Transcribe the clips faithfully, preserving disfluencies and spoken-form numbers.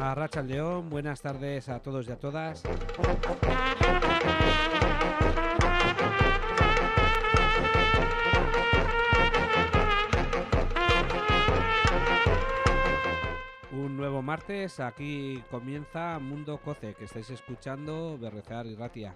Arratsaldeon, buenas tardes a todos y a todas. Un nuevo martes, aquí comienza Mundo Coce, que estáis escuchando Berrezar y Ratia.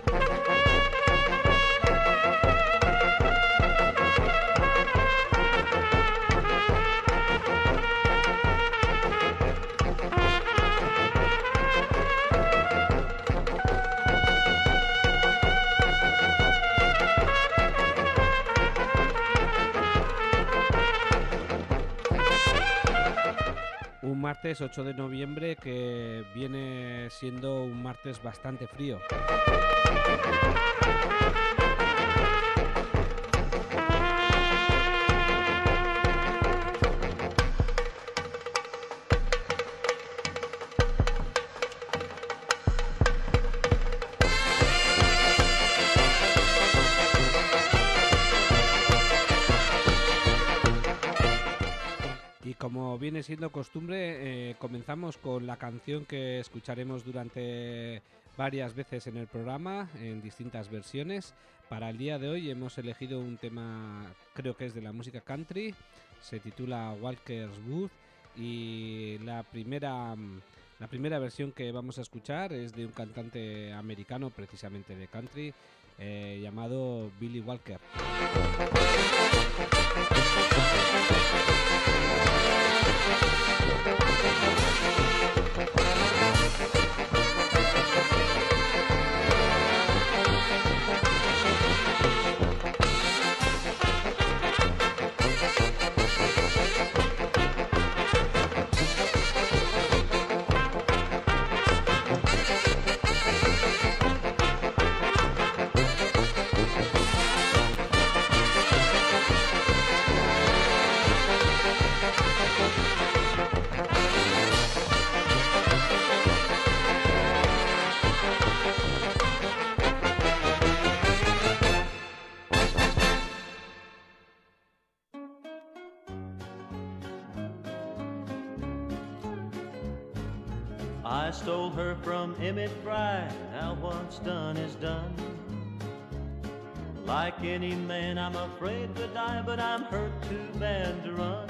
Un martes ocho de noviembre que viene siendo un martes bastante frío. Como viene siendo costumbre, eh, comenzamos con la canción que escucharemos durante varias veces en el programa, en distintas versiones. Para el día de hoy hemos elegido un tema, creo que es de la música country, se titula Walker's Wood, y la primera, la primera versión que vamos a escuchar es de un cantante americano, precisamente de country, eh, llamado Billy Walker. I stole her from Emmett Fry, now what's done is done. Like any man, I'm afraid to die, but I'm hurt too bad to run.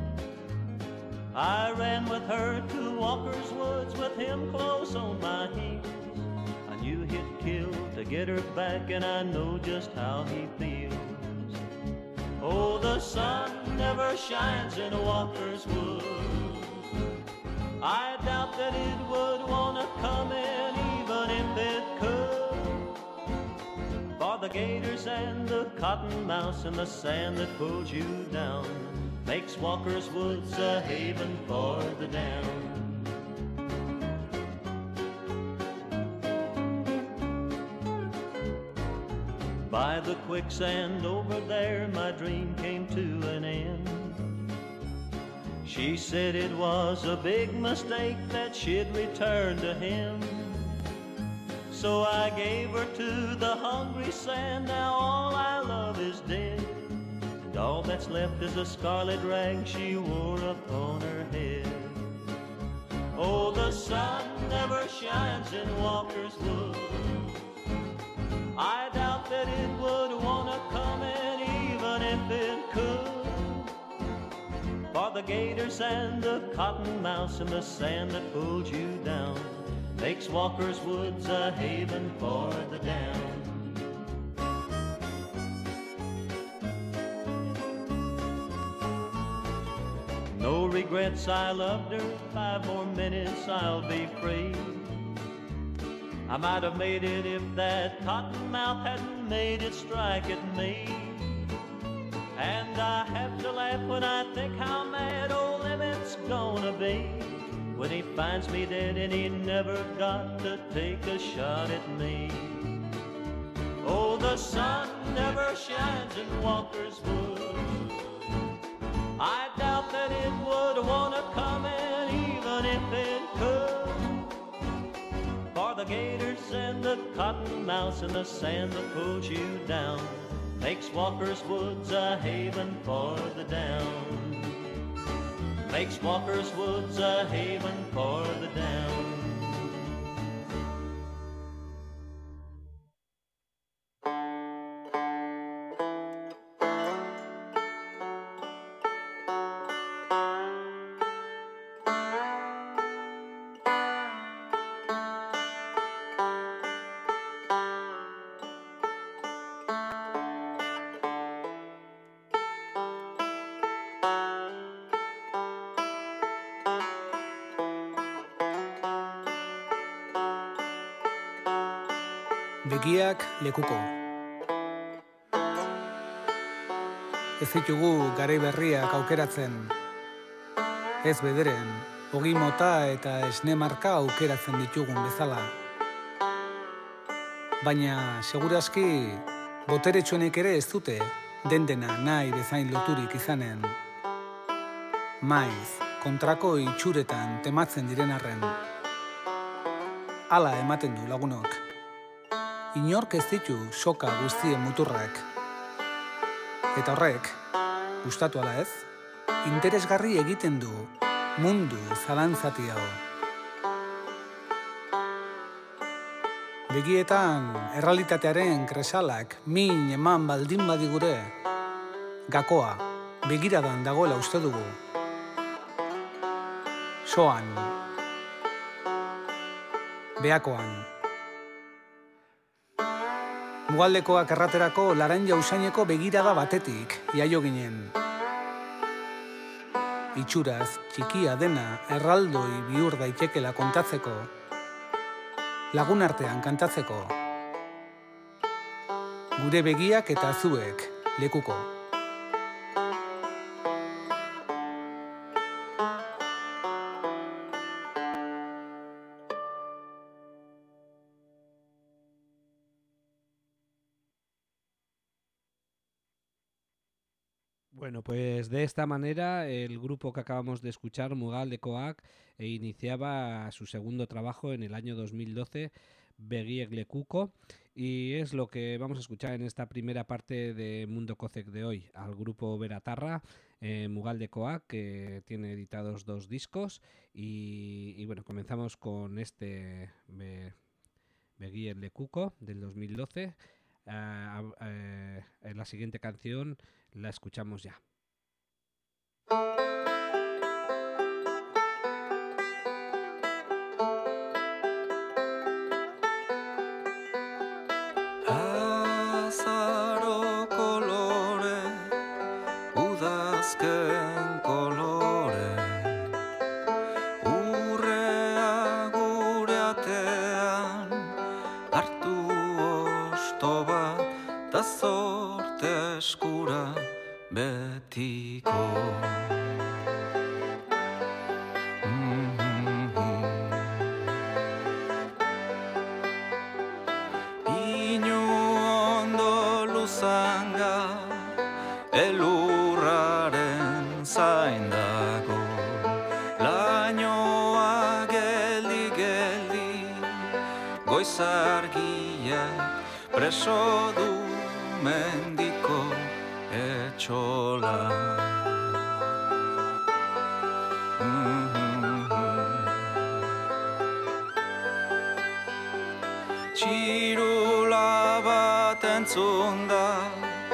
I ran with her to Walker's Woods with him close on my heels. I knew he'd kill to get her back, and I know just how he feels. Oh, the sun never shines in Walker's Woods. I doubt that it would want to come in even if it could. For the gators and the cottonmouth and the sand that pulls you down makes Walker's Woods a haven for the down. By the quicksand over there my dream came to an end. She said it was a big mistake that she'd return to him. So I gave her to the hungry sand, now all I love is dead. And all that's left is a scarlet rag she wore upon her head. Oh, the sun never shines in Walker's Woods. I doubt that it would want to come in even if it could. For the gators and the cottonmouths and the sand that pulls you down makes Walker's Woods a haven for the down. No regrets, I loved her. Five more minutes, I'll be free. I might have made it if that cottonmouth hadn't made it strike at me. And I have to laugh when I think how mad old Emmett's gonna be when he finds me dead and he never got to take a shot at me. Oh, the sun never shines in Walker's Woods. I doubt that it would want to come in even if it could. For the gators and the cottonmouths and the sand that pulls you down makes Walker's Woods a haven for the down. makes Walker's Woods a haven for the down. Begiak lekuko. Ez ditugu garai berriak aukeratzen, ez bederen, ogi mota eta esne marka aukeratzen ditugun bezala. Baina, segurazki, boteretsuenek ere ez dute, den-dena nahi bezain loturik izanen. Maiz, kontrako itxuretan tematzen diren arren. Hala ematen du lagunok. Inork ez ditu soka guztien muturrak. Eta horrek, gustatu ala ez, interesgarri egiten du mundu zalantzati hau. Begietan errealitatearen kresalak min eman baldin badigure, gakoa begiradan dagoela uste dugu. Soan, behakoan. Mugaldekoak erraterako Laranja usaineko begirada batetik jaio ginen. Itxuraz, txikia dena erraldoi bihur daitekela kontatzeko, lagun artean kantatzeko. Gure begiak eta zuek lekuko. Bueno, pues de esta manera el grupo que acabamos de escuchar, Mugaldekoak, eh, iniciaba su segundo trabajo en el año dos mil doce, Begiek lekuko, y es lo que vamos a escuchar en esta primera parte de Mundo Kozek de hoy, al grupo Beratarra, eh, Mugaldekoak, que tiene editados dos discos, y, y bueno, comenzamos con este Be, Begiek lekuko del dos mil doce. Uh, uh, en la siguiente canción la escuchamos ya. Azaro kolore, udazken kolore, urrea gure atean, hartu osto bat, da zorte eskura betiko. Pinu ondo luzanga, elurraren zain dago, lainoa geldi-geldi, goizargia preso du mendiko etxola. Txirula bat entzun da,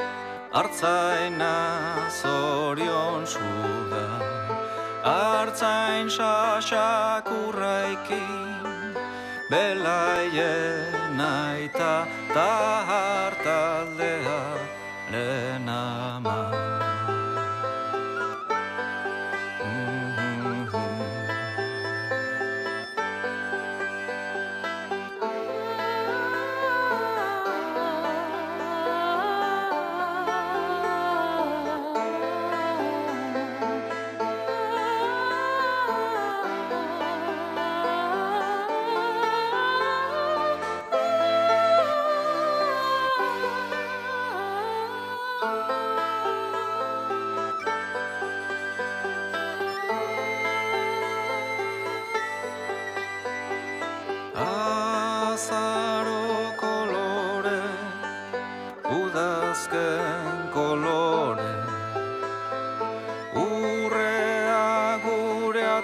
hartzaina zorion da, hartzain sasakurraikin, belaien aita ta hartaldea lehen ama.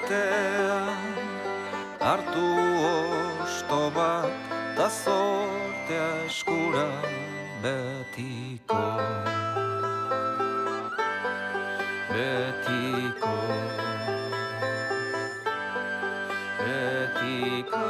batean hartu osto bat ta zortea eskura betiko betiko betiko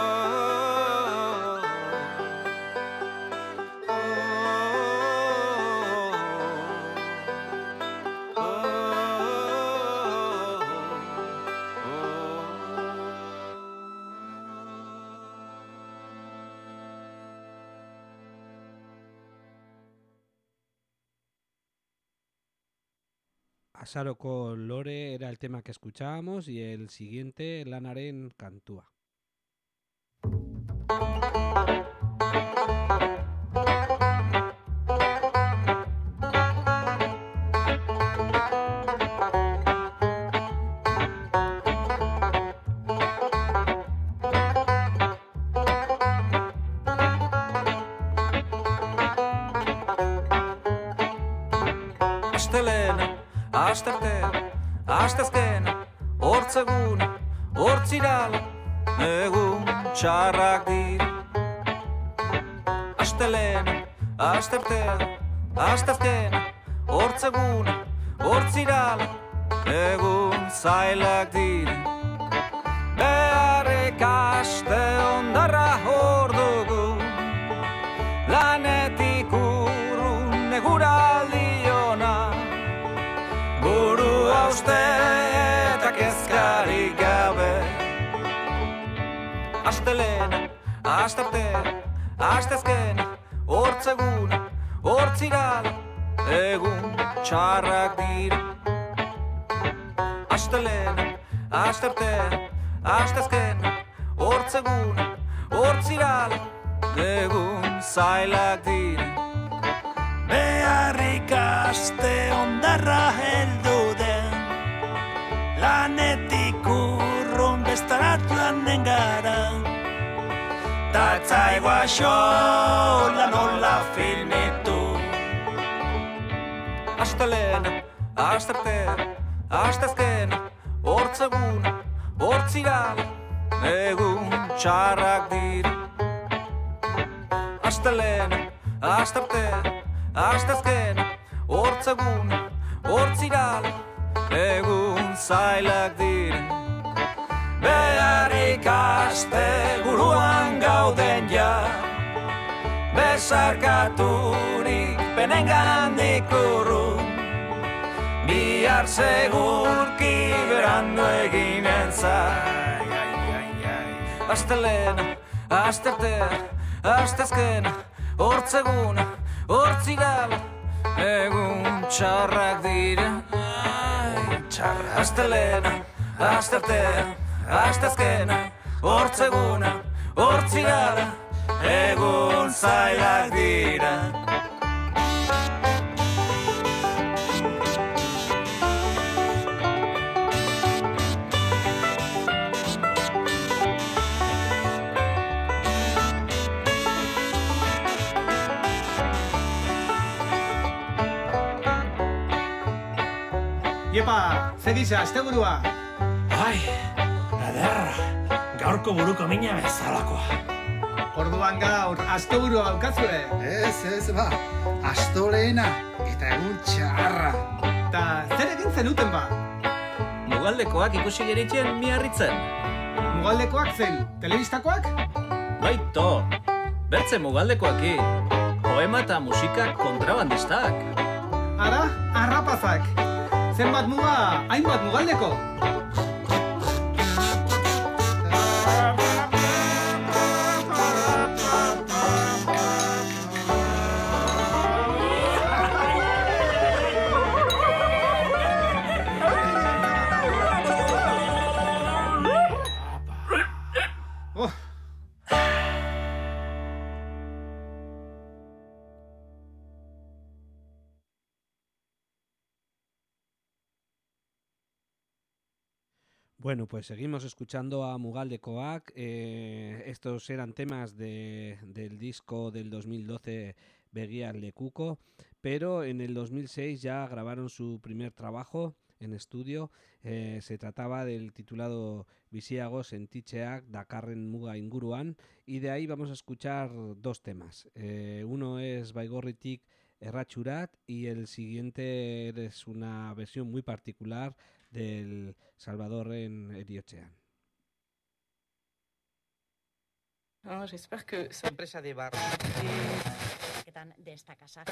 Azaroko Lore era el tema que escuchábamos y el siguiente, Lanaren Kantua. Astelena, astartea, astazkena, hortzeguna, hortzirala, egun txarrak dira. Astelena, astartea, astazkena, hortzeguna, hortzirala, egun zailak dira. Beharrik aste ondarra hor dugu, lanetik urrun neguraldi ona. Buru hauste eta kezkarik gabe. Astelena, astartea, astazkena, hortzeguna, hortzirala, egun txarrak dira. Astelena, astartea, astazkena, hortzeguna, hortzirala, egun zailak dira. Beharrik aste ondarra heldu den, lanetik urrun bestaratuan gara. Ta etzaigu axola nola filmitu. Astelena, astartea, astazkena, hortzeguna, hortzirala, egun txarrak dira. Astelena, astartea, astazkena, hortzeguna, hortzirala, egun zailak dira. Beharrik aste buruan gauden ja, besarkaturik penengandik urrun. Bihar segurki berandu eginen zai. Astelena, astartea, astazkena, hortzeguna, hortzirala, egun txarrak dira. Astelena, astartea, astazkena, hortzeguna, hortzirala, egun zailak dira. Iepa, zegisa, asteburua. Ai, ederra, gaurko buruko mina bezalakoa. Orduan gaur, asteburua daukazue. Ez, ez, ba, astolena eta egun txarra. Ta zer egin zenuten ba? Mugaldekoak ikusi geritzen miarritzen. Mugaldekoak zen, telebistakoak? Baito, bertze mugaldekoaki, poema eta musika kontrabandistak. Ara, arrapazak. Zenbat muga, hainbat mugaldeko. Oh. Bueno, pues seguimos escuchando a Mugaldekoak. Eh, estos eran temas de, del disco del dos mil doce Begiak Lekuko, pero en el dos mil seis ya grabaron su primer trabajo, en estudio. Eh, se trataba del titulado Biziago Sentitzeak Dakarren Muga Inguruan, y de ahí vamos a escuchar dos temas. Eh, uno es Baigorritik Erratxurat y el siguiente es una versión muy particular del Salvadorren Eriotzean. Oh, j'espère que ça... Empresa de bar. De esta casa.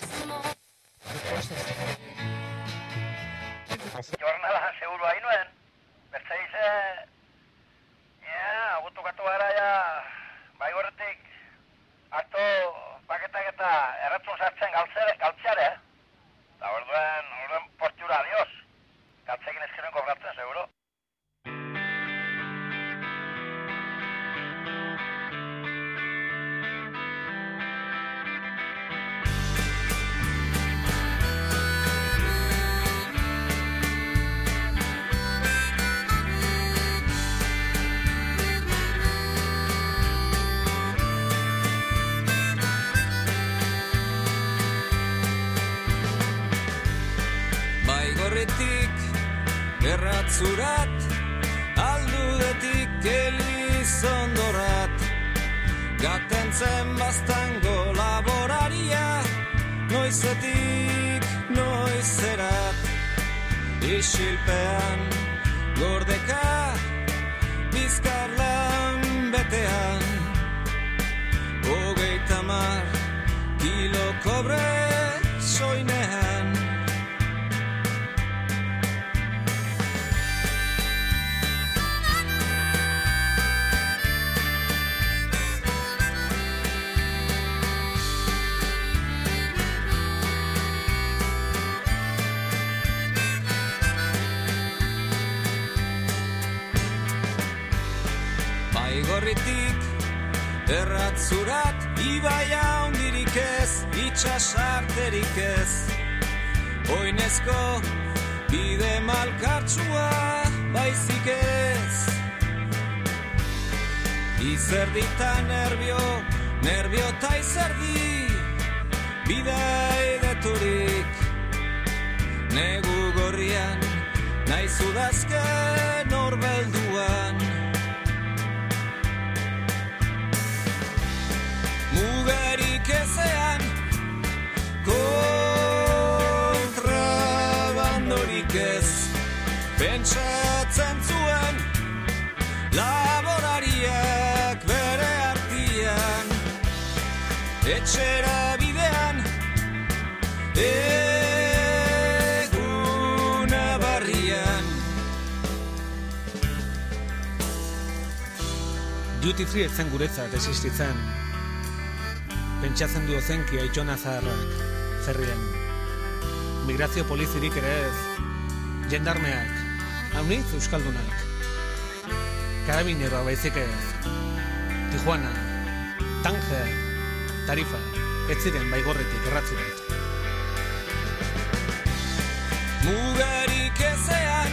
Jornada seguro hain nuen. Bertzeize, ja, agutukatu gara ja, Baigorritik, hartu paketak eta erratzun sartzen galtzere, galtzeare, eh? Eta orduen, orduen portiura, adios. Galtzekin ezkeren kobratzen, seguro. Erratzurat, aldudetik Elizondorat, gatentzen baztango laboraria, noizetik noizerat, isilpean gordeka, bizkarlan betean, hogeita mar kilo kobre soinean. Baigorritik erratzurat, ibaia hundirik ez, itxasarterik ez, oinezko bide malkartsua baizik ez. Izerdita nerbio, nerbio ta izerdi, bidei deturik, negu gorrian, naiz udazken horbelduan. Mugarik ezean, kontrabandorik ez, pentsatzen zuen, laborariak bere artian, etxera bidean, eguna barrian. Duty free etzen guretzat existitzen. Pentsatzen du ozenki Aitona zaharrak, zerrian. Migrazio polizirik ere ez, jendarmeak, haunitz euskaldunak. Karabineroa baizik ez, Tijuana, Tanger, Tarifa, ez ziren Baigorritik erratzurat. Mugarik ezean,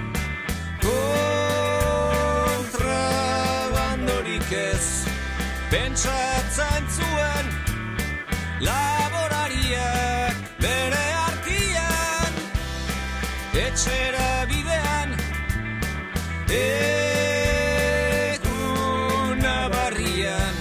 kontrabandorik ez, pentsatzen zuen, laborariak bere artian, etxera bidean, eguna barrian.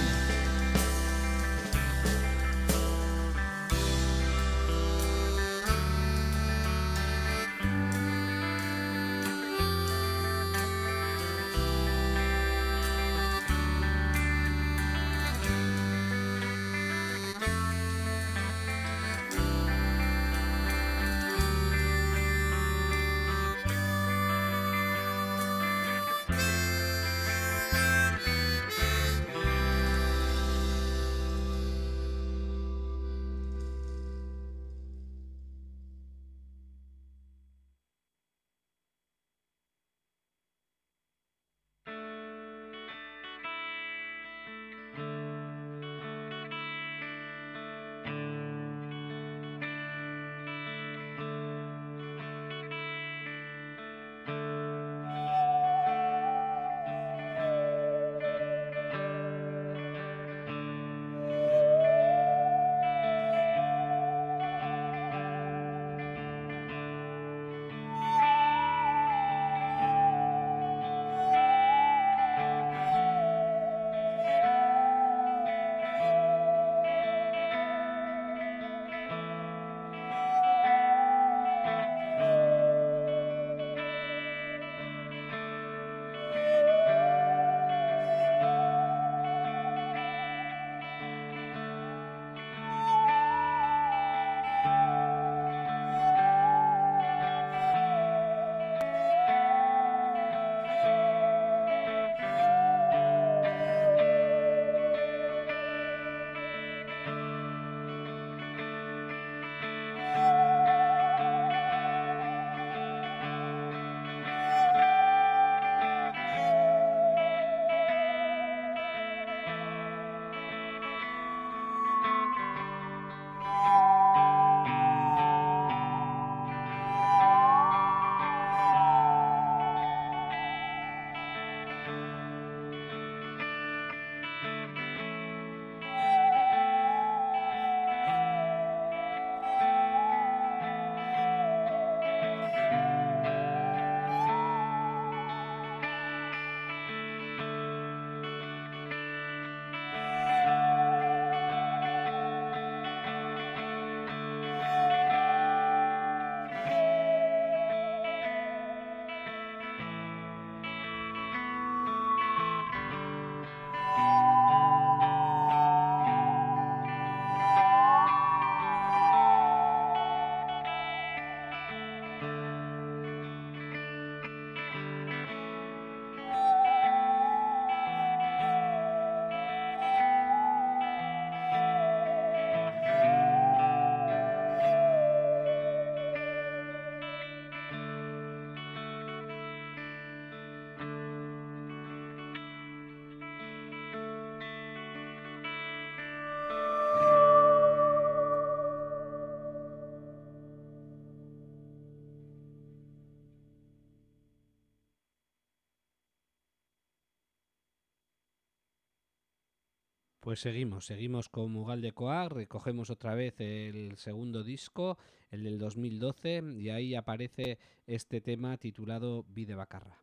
Pues seguimos, seguimos con Mugaldekoak, recogemos otra vez el segundo disco, el del dos mil doce, y ahí aparece este tema titulado Bide Bakarra.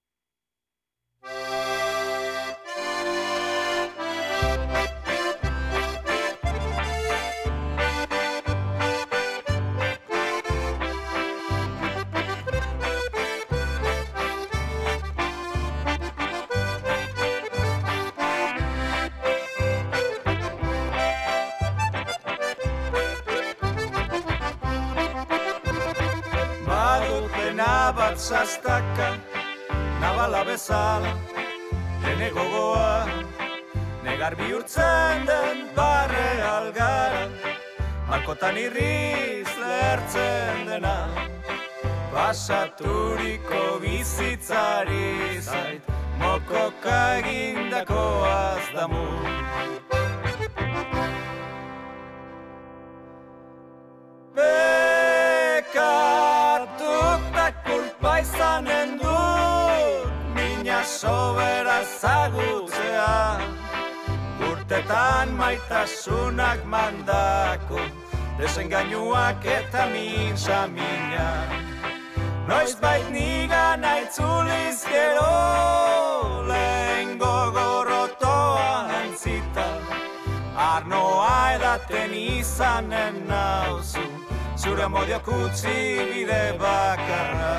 Bat zaztaka, nabala bezala, dene gogoa, negar bihurtzen den barre algara, malkotan irriz lertzen dena, basaturiko bizitzari zait, mokoka egindako azdamu. Izanen dut, mina sobera zagutzea, urtetan maitasunak mandako, desengainuak eta mintza mina. Noiz bait nigan aitzuliz gero, lehen gogorrotoa antzita, arnoa edaten izanen nauzu, zure amodiak utzi bide bakarra.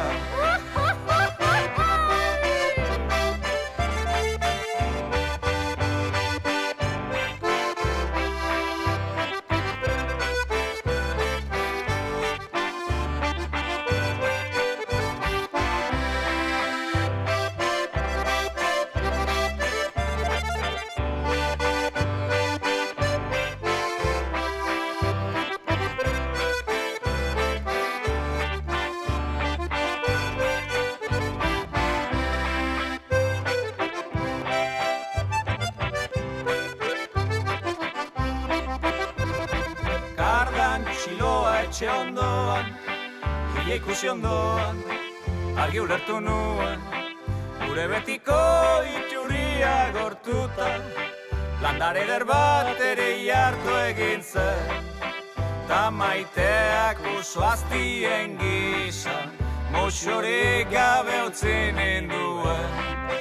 Etxe ondoan, hile ikusi ondoan, argi ulertu nuen, gure betiko itxurria gortuta, landare eder bat ere iartu egin zen, ta maiteak uso aztien gizan, moxorik gabe utzi ninduen.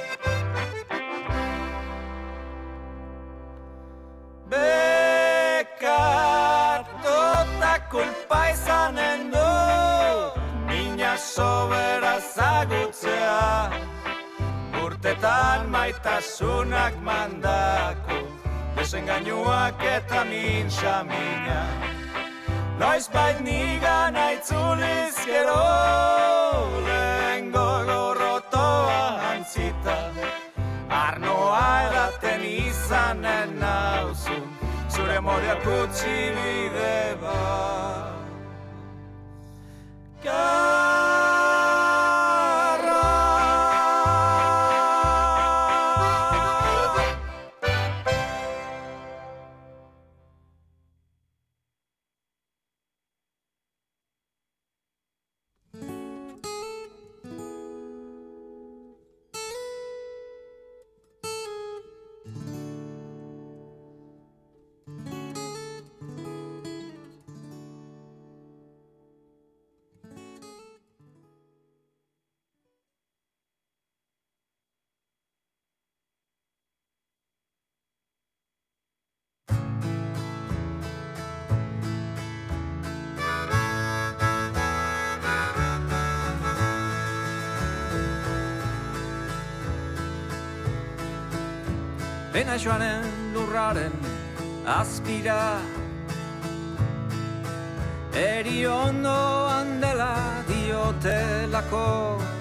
Kulpa izanen du, mina sobera zagutzea, urtetan maitasunak mandako, desengainuak eta mintza mina. Noiz bait nigan aitzuliz gero, lehen gogorrotoa antzita, arnoa edaten izanen nauzu, zure modiak utzi bide bat. Pena joanen lurraren azpira, eri ondoan dela diotelako,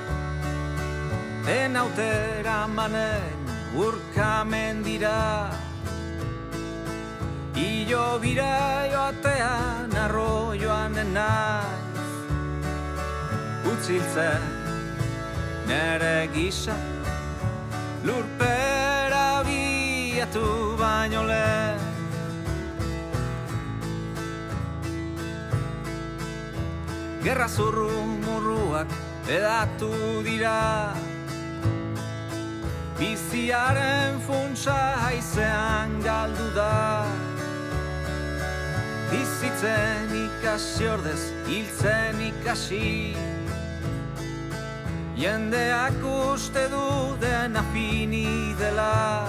enautera manen urkamen dira, ilo bira joatean arroioan naiz, utziltzen nere gisa, lurpera biatu baino lehen. Gerra zurru murruak edatu dira, biziaren funtsa haizean galdu da. Bizitzen ikasi ordez, hiltzen ikasi. Jendeak uste du dena fini dela.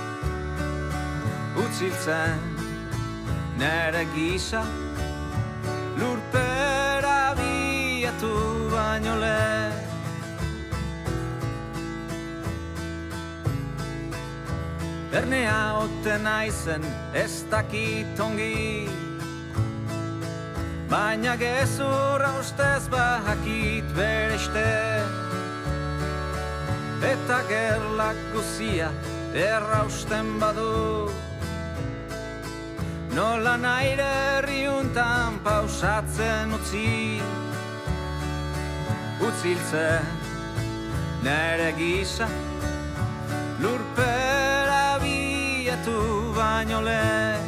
Utziltzen nere gisa, lurpera biatu baino lehen. Ernea ote naizen ez dakit ongi, baina gezurra ustez bahakit bereiste. Eta gerlak guzia errausten badu, nola naire herriuntan pausatzen utzi. Utziltzen nere gisa, lurpera biatu baino lehen.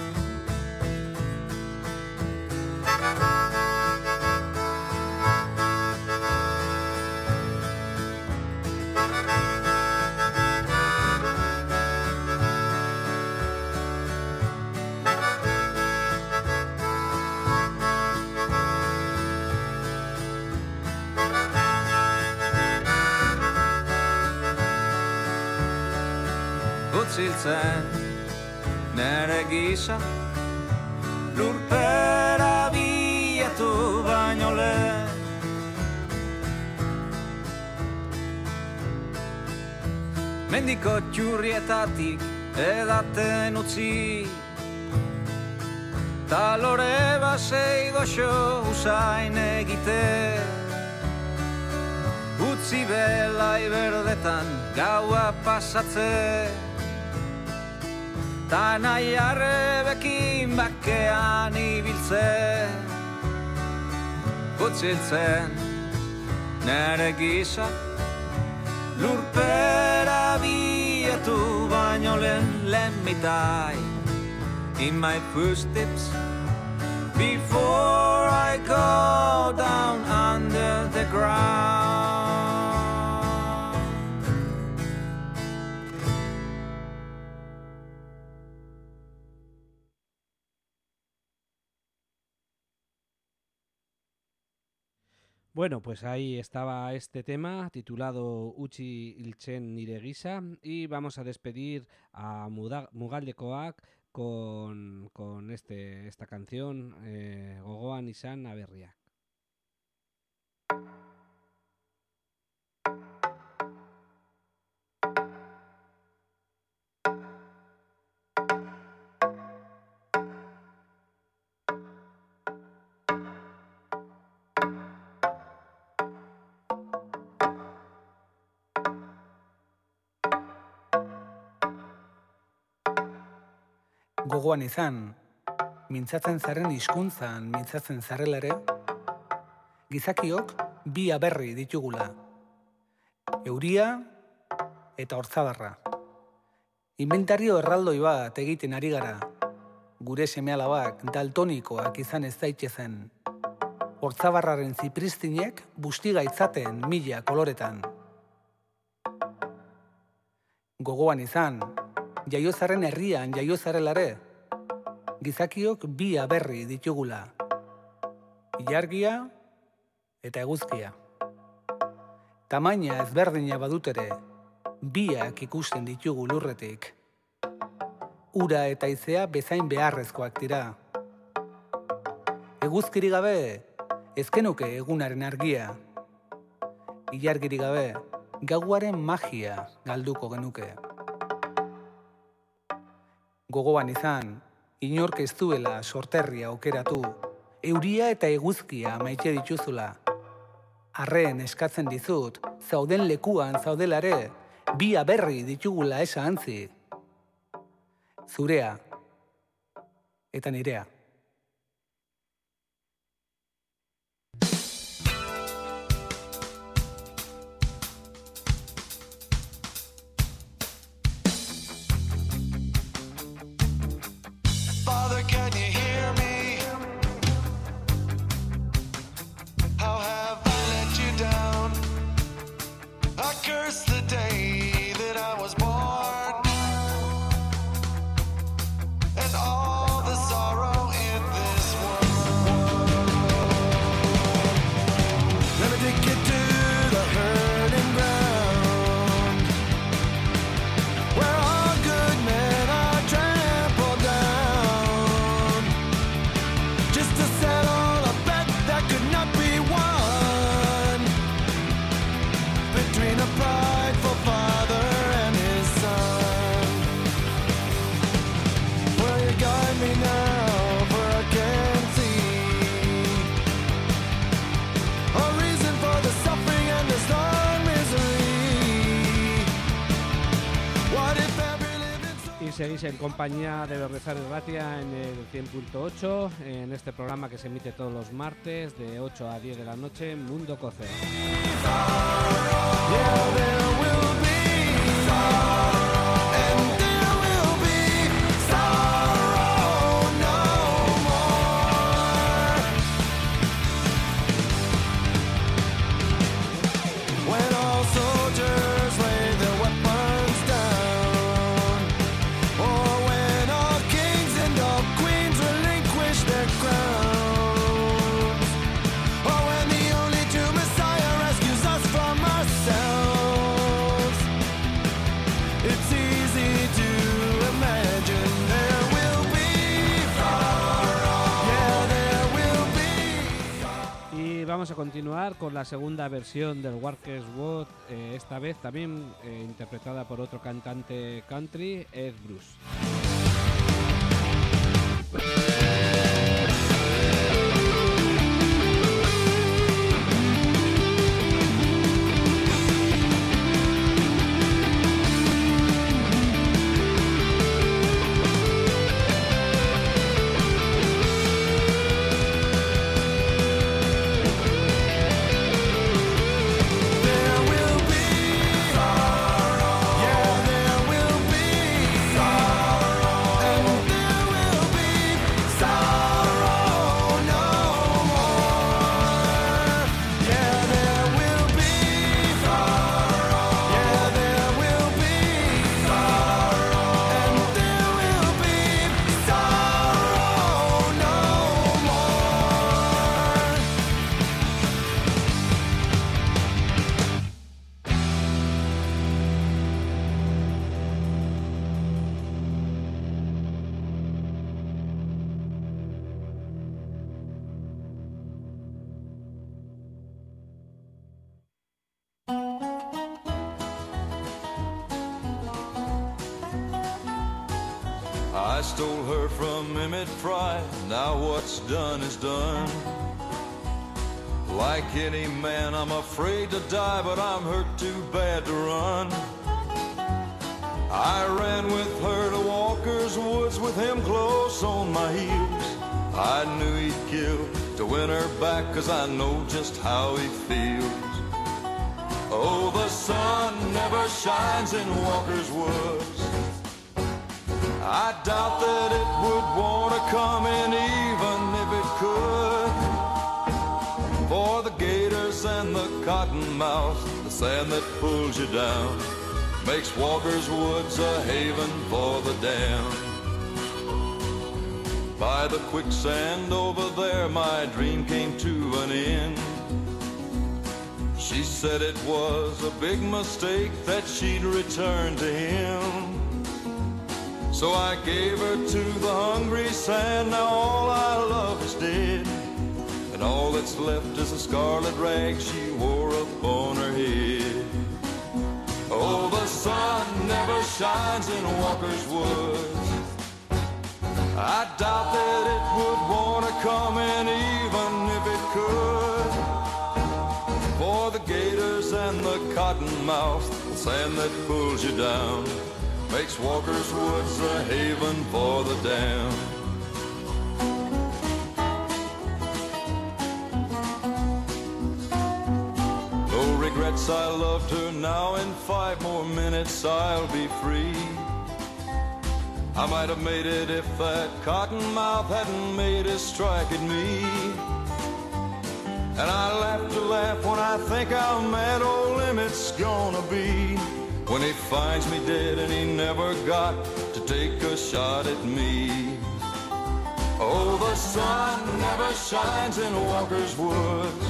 Utziltzen nere gisa, lurpera biatu baino lehen. Mendiko txurrietatik edaten utzi, talore basei goxo usain egite. Utzi belai berdetan gaua pasatze, ta nahi arrebekin bakean ibiltze. Utziltzen nere gisa, lurpera biatu baino lehen. Let me die in my footsteps before I go down under the ground. Bueno, pues ahí estaba este tema titulado Utzi hiltzen nire gisa, y vamos a despedir a Muda- Mugaldekoak con, con este, esta canción, eh, Gogoan izan aberriak. Gogoan izan, mintzatzen zaren hizkuntzan mintzatzen zarelare, gizakiok bi aberri ditugula, euria eta hortzadarra. Inventario erraldoi bat egiten ari gara, gure seme-alabak daltonikoak izan ez daitezen, hortzabarraren zipristinek bustigaitzaten mila koloretan. Gogoan izan, jaiozaren herrian jaiozarelare, gizakiok bi aberri ditugula, ilargia eta eguzkia. Tamaina ezberdina badutere, biak ikusten ditugu lurretik. Ura eta haizea bezain beharrezkoak dira. Eguzkiri gabe, ezkenuke egunaren argia. Ilargiri gabe, gauaren magia galduko genuke. Gogoan izan, inork ez duela sorterria aukeratu, euria eta eguzkia maite dituzula. Arren eskatzen dizut, zauden lekuan zaudelare, bi aberri ditugula esa antzi. Zurea eta nirea. Curse the day that I seguís en compañía de Berriozar y Ratia en el cien punto ocho, en este programa que se emite todos los martes de ocho a diez de la noche, Mundo Coce. Vamos a continuar con la segunda versión del Walker's Wood, eh, esta vez también eh, interpretada por otro cantante country, Ed Bruce. I stole her from Emmett Fry, now what's done is done. Like any man, I'm afraid to die, but I'm hurt too bad to run. I ran with her to Walker's Woods with him close on my heels. I knew he'd kill to win her back, 'cause I know just how he feels. Oh, the sun never shines in Walker's Woods. I doubt that it would want to come in even if it could. For the gators and the cottonmouth, the sand that pulls you down, makes Walker's Woods a haven for the damned. By the quicksand over there, my dream came to an end. She said it was a big mistake that she'd return to him. So I gave her to the hungry sand, now all I love is dead. And all that's left is a scarlet rag she wore upon her head. Oh, the sun never shines in Walker's Woods. I doubt that it would want to come in even if it could. For the gators and the cottonmouth, the sand that pulls you down, makes Walker's Woods a haven for the damned. No regrets, I loved her now. In five more minutes I'll be free. I might have made it if that cottonmouth hadn't made his strike at me. And I laugh to laugh when I think how mad old Emmett's gonna be when he finds me dead and he never got to take a shot at me. Oh, the sun never shines in Walker's Woods.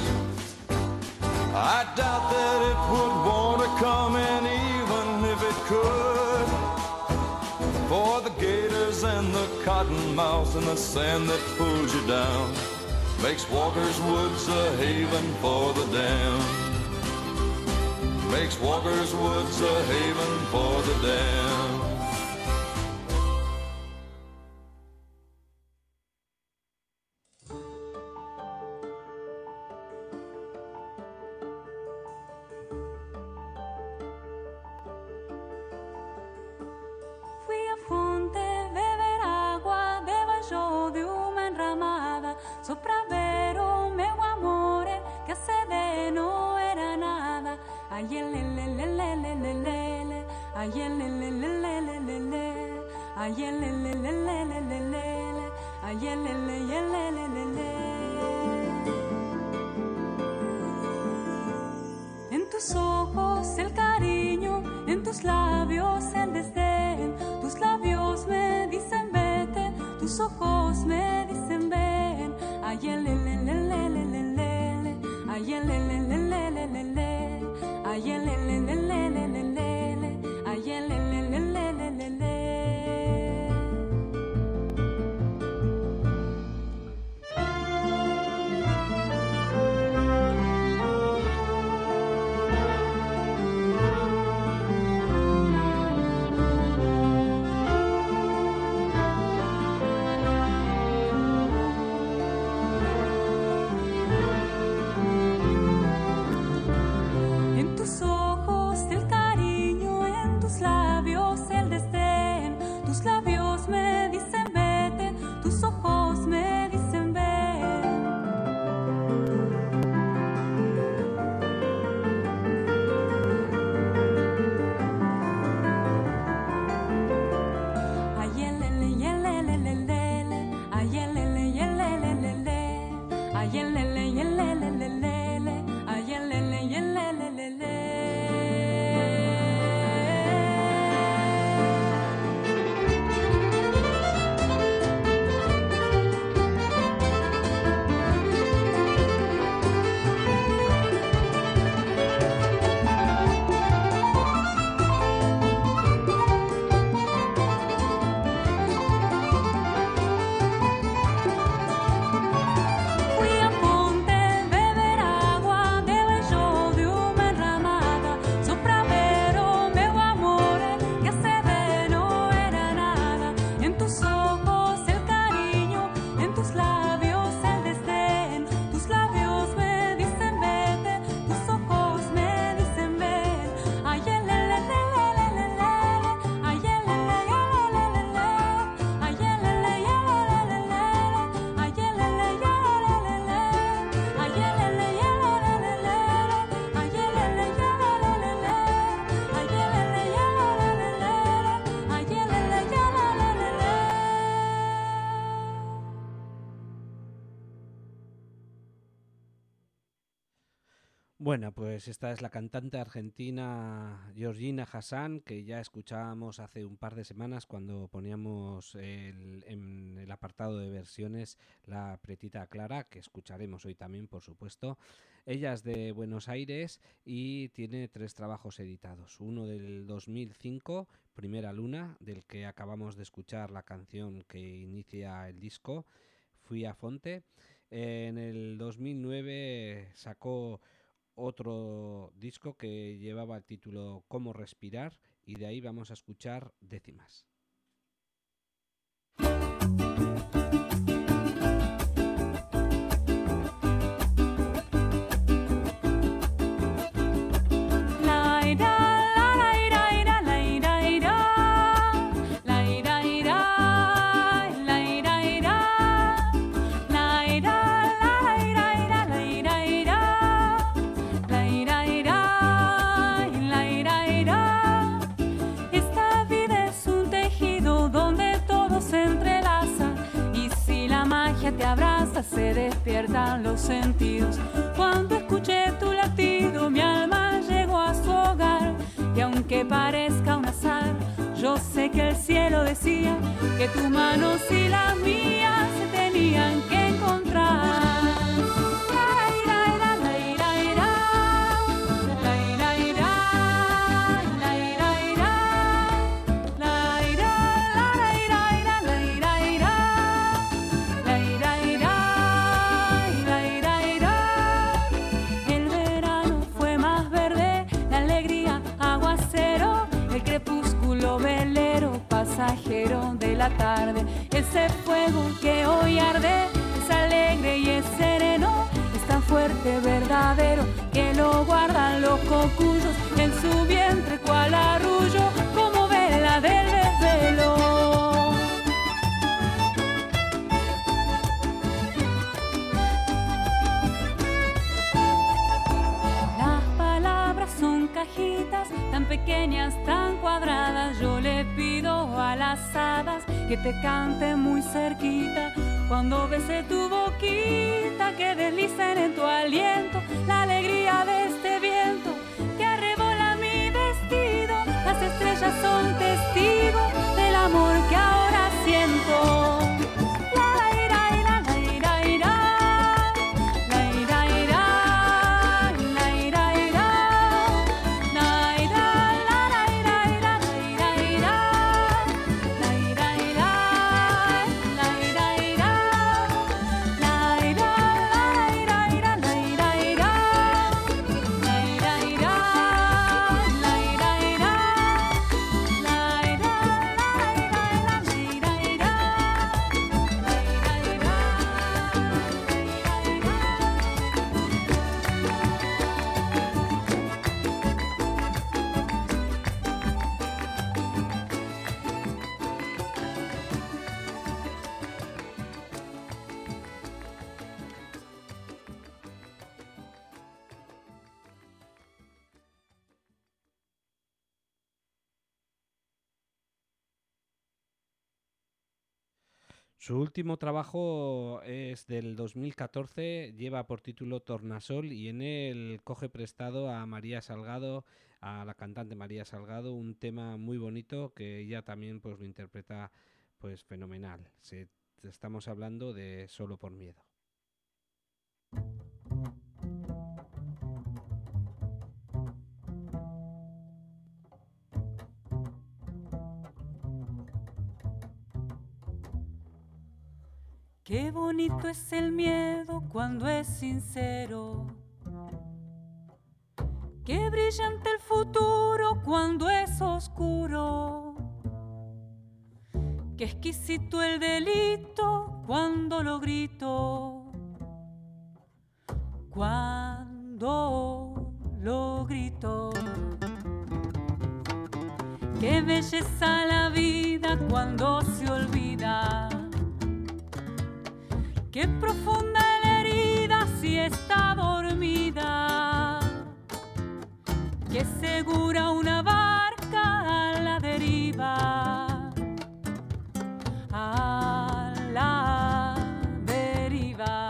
I doubt that it would want to come in even if it could. For the gators and the cottonmouths and the sand that pulls you down, makes Walker's Woods a haven for the damned. Makes Walker's Woods a haven for the damned. Fui a fundo En tus ojos el cariño, en tus labios el desdén, tus labios me dicen vete, tus ojos me dicen ven. Ay, el, el, el, el, el, el, el, el. Ay, el, el, el, el, el, el, el, el. Ay, el, el, el, el, el, el, el, el. Ay, el, el, el, el, el, el, el, el. Bueno, pues esta es la cantante argentina Georgina Hassan, que ya escuchábamos hace un par de semanas cuando poníamos el, en el apartado de versiones la Pretita Clara, que escucharemos hoy también, por supuesto. Ella es de Buenos Aires y tiene tres trabajos editados. Uno del dos mil cinco, Primera Luna, del que acabamos de escuchar la canción que inicia el disco, Fui a Fonte. En el dos mil nueve sacó otro disco que llevaba el título Cómo Respirar, y de ahí vamos a escuchar Décimas. Te abraza, se despiertan los sentidos. Cuando escuché tu latido, mi alma llegó a su hogar. Y aunque parezca un azar, yo sé que el cielo decía que tus manos y las mías se tenían que encontrar. De la tarde, ese fuego que hoy arde es alegre y es sereno, es tan fuerte, verdadero, que lo guardan los cocuyos en su vientre cual arrullo, como vela del desvelo. Las palabras son cajitas tan pequeñas, tan cuadradas. Yo le pido a las hadas que te canten muy cerquita. Cuando bese tu boquita, que deslicen en tu aliento la alegría de este viento que arrebola mi vestido. Las estrellas son testigos del amor que ahora siento. Su último trabajo es del dos mil catorce, lleva por título Tornasol y en él coge prestado a María Salgado, a la cantante María Salgado, un tema muy bonito que ella también pues lo interpreta pues fenomenal. Se, estamos hablando de Solo por miedo. Qué bonito es el miedo cuando es sincero. Qué brillante el futuro cuando es oscuro. Qué exquisito el delito cuando lo grito. Cuando lo grito. Qué belleza la vida cuando se olvida. Qué profunda la herida si está dormida. Qué segura una barca a la deriva. A la deriva.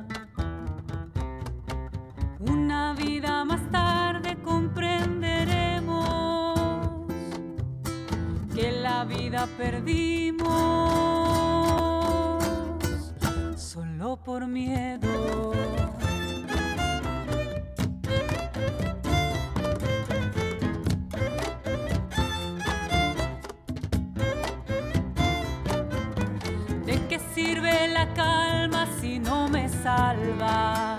Una vida más tarde comprenderemos que la vida perdimos. Solo por miedo. ¿De qué sirve la calma si no me salva?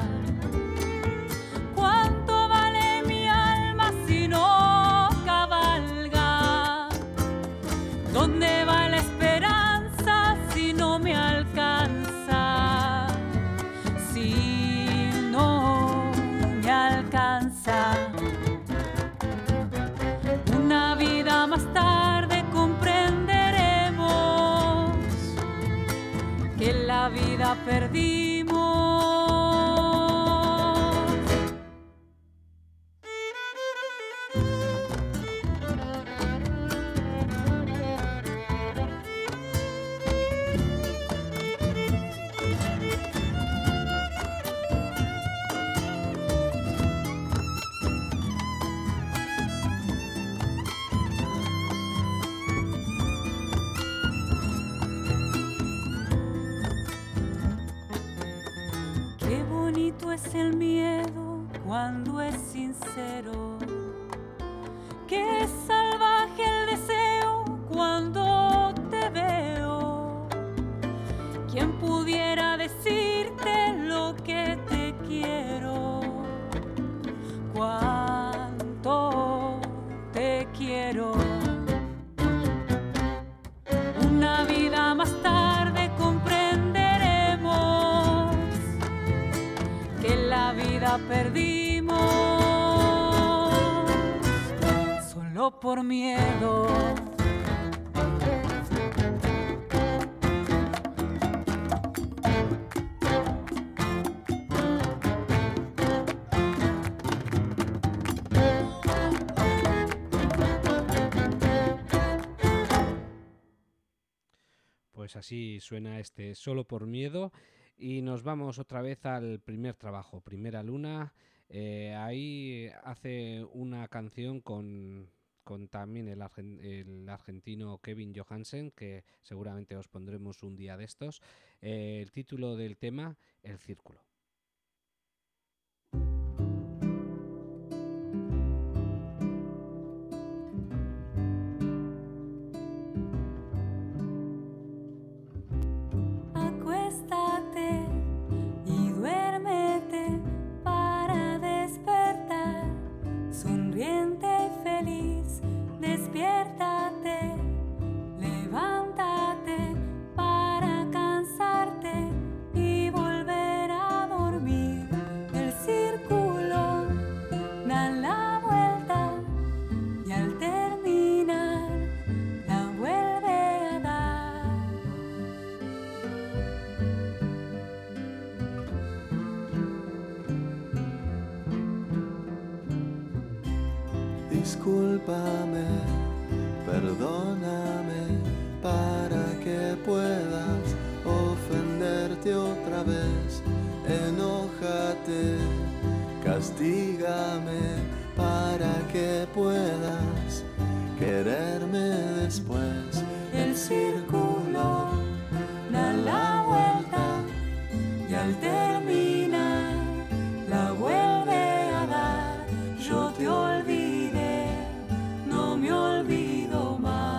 ¿Cuánto vale mi alma si no cabalga? ¿Dónde va la esperanza si no me alcanza? Una vida más tarde comprenderemos que la vida perdimos. Es el miedo cuando es sincero. Qué salvaje el deseo cuando te veo. ¿Quién pudiera decirte lo que te quiero? Cuánto te quiero. Una vida más tarde comprenderemos que la vida perdimos solo por miedo. Pues así suena este Solo por Miedo y nos vamos otra vez al primer trabajo, Primera Luna. Eh, ahí hace una canción con, con también el, argen, el argentino Kevin Johansen, que seguramente os pondremos un día de estos. Eh, el título del tema, El Círculo. Acuéstate y duérmete para despertar, sonriente y feliz, despiértate, levántate para cansarte y volver a dormir. El círculo da la vuelta y al terminar la vuelve a dar. Discúlpame, perdóname, para que puedas ofenderte otra vez. Enójate, castígame, para que puedas quererme después. El círculo da la vuelta y al terminar la vuelve a dar. Yo te olvidé, no me olvido más.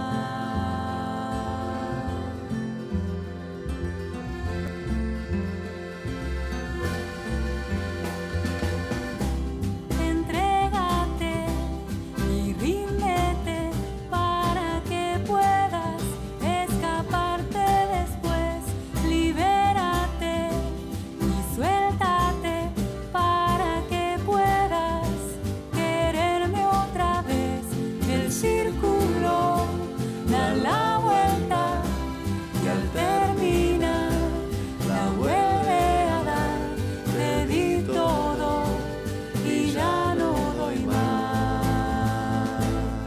Entrégate y ríndete para que puedas escaparte después. Libérate y suéltate para que puedas quererme otra vez. El círculo da la vuelta y al terminar la vuelve a dar. Te di todo y ya no doy más.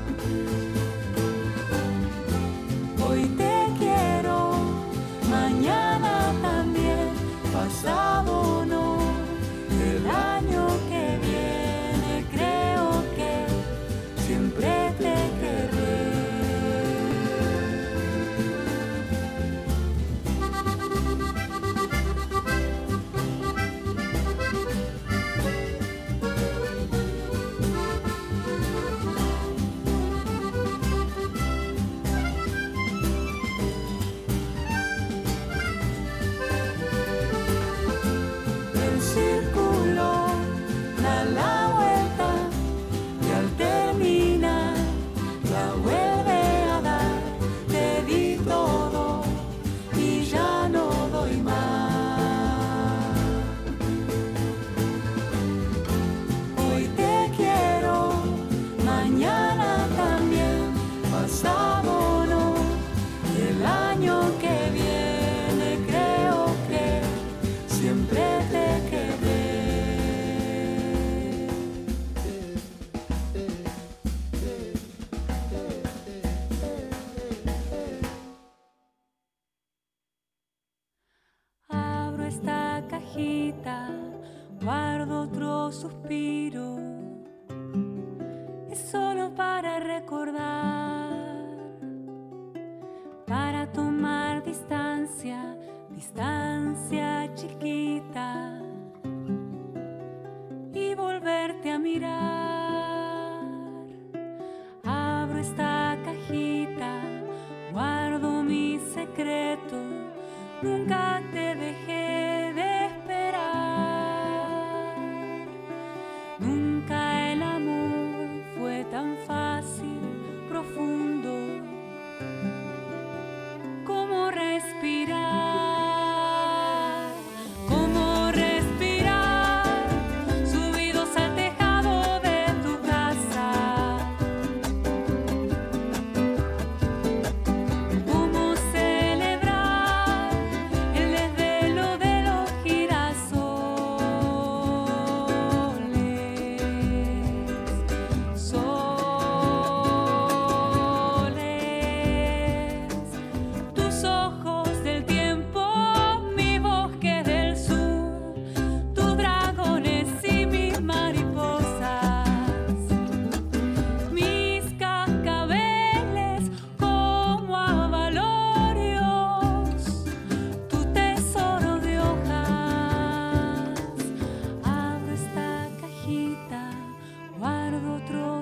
Hoy te quiero, mañana también, pasado no. El año que viene creo que siempre te querré. El círculo da la vuelta y al terminar la vuelve a dar. Te di todo y ya no doy más. Hoy te quiero, mañana también, pasado no. Y el año que viene creo que siempre te quedé. Abro esta cajita, guardo otro suspiro. Es solo para recordar, para tomar distancia, distancia chiquita, y volverte a mirar. Abro esta cajita, guardo mi secreto, nunca te dejé de esperar. Nunca el amor fue tan fácil, profundo, como respirar, como respirar, subidos al tejado de tu casa, como celebrar el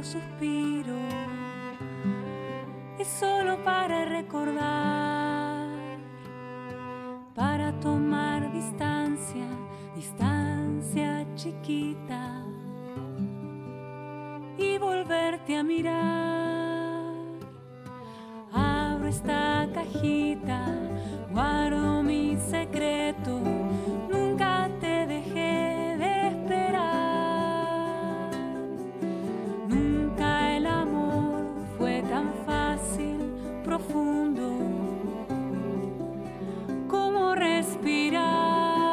suspiro es solo para recordar, para tomar distancia, distancia chiquita y volverte a mirar. Abro esta cajita, guardo mi secreto, nunca te dejé de esperar. Nunca el amor fue tan fácil, profundo, como respirar.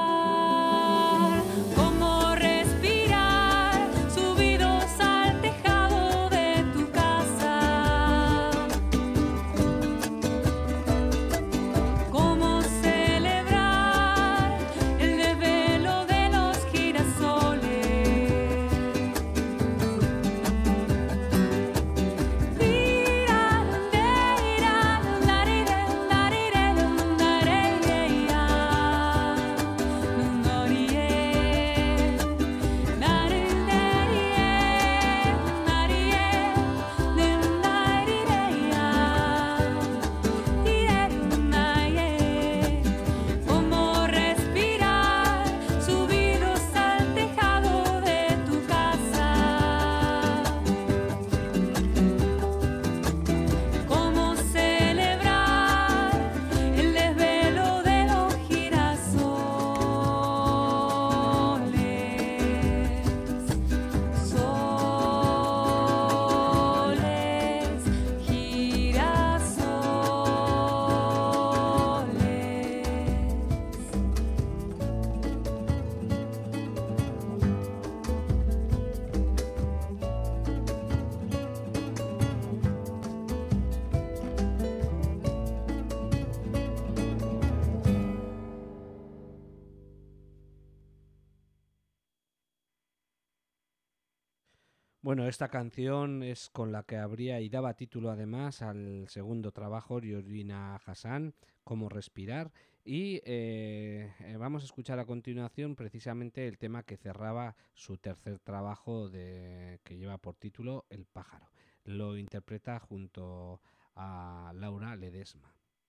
Bueno, esta canción es con la que habría y daba título además al segundo trabajo Georgina Hassan, Cómo respirar, y eh, eh, vamos a escuchar a continuación precisamente el tema que cerraba su tercer trabajo de, que lleva por título El pájaro. Lo interpreta junto a Laura Ledesma.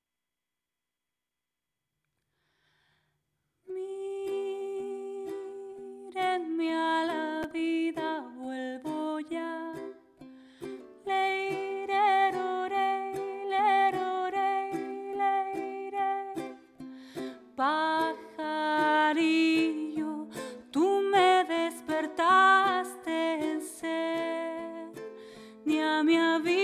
Mírenme a la vida, vuelvo ya. Leirerore, lerore, leire. Pajarillo, tú me despertaste en ser, ni a mi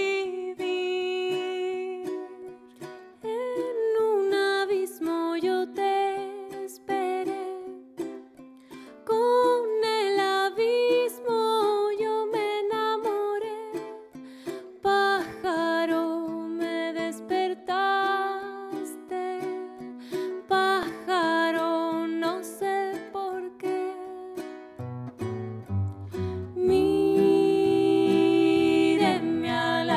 vivir. En un abismo yo te esperé. Con el abismo yo me enamoré, pájaro me despertaste, pájaro no sé por qué. Mírenme a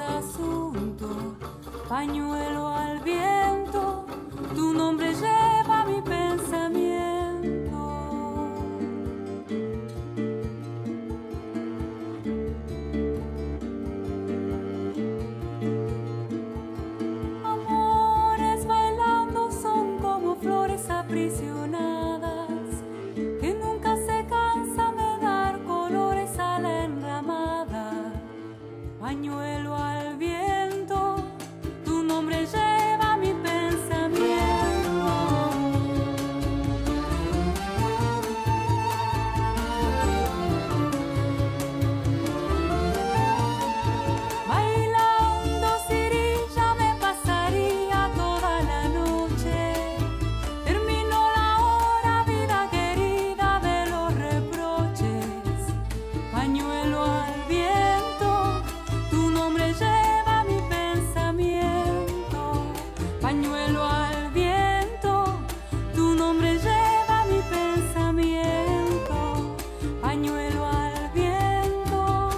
asunto. Pañuelo al viento, tu nombre lleva mi pensamiento. Amores bailando son como flores aprisionadas que nunca se cansan de dar colores a la enramada. Pañuelo al viento, tu nombre lleva mi pensamiento. Bailando cirilla me pasaría toda la noche. Terminó la hora, vida querida, de los reproches. Pañuelo al viento, tu nombre lleva mi pensamiento. Pañuelo al viento, tu nombre lleva mi pensamiento. Pañuelo al viento.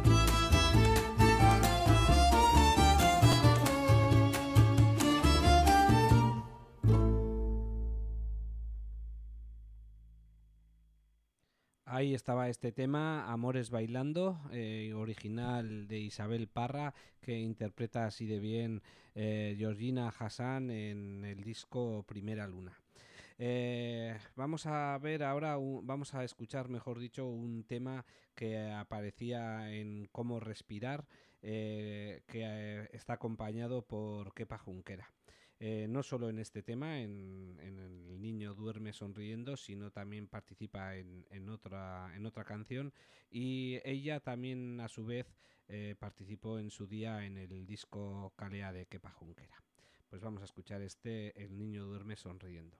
Ahí estaba este tema, Amores Bailando, eh, original de Isabel Parra, que interpreta así de bien eh, Georgina Hassan en el disco Primera Luna. Eh, vamos a ver ahora, un, vamos a escuchar, mejor dicho, un tema que aparecía en Cómo Respirar, eh, que eh, está acompañado por Kepa Junquera. Eh, no solo en este tema, en, en El niño duerme sonriendo, sino también participa en, en, otra, en otra canción, y ella también a su vez eh, participó en su día en el disco Calea de Kepa Junquera. Pues vamos a escuchar este El niño duerme sonriendo.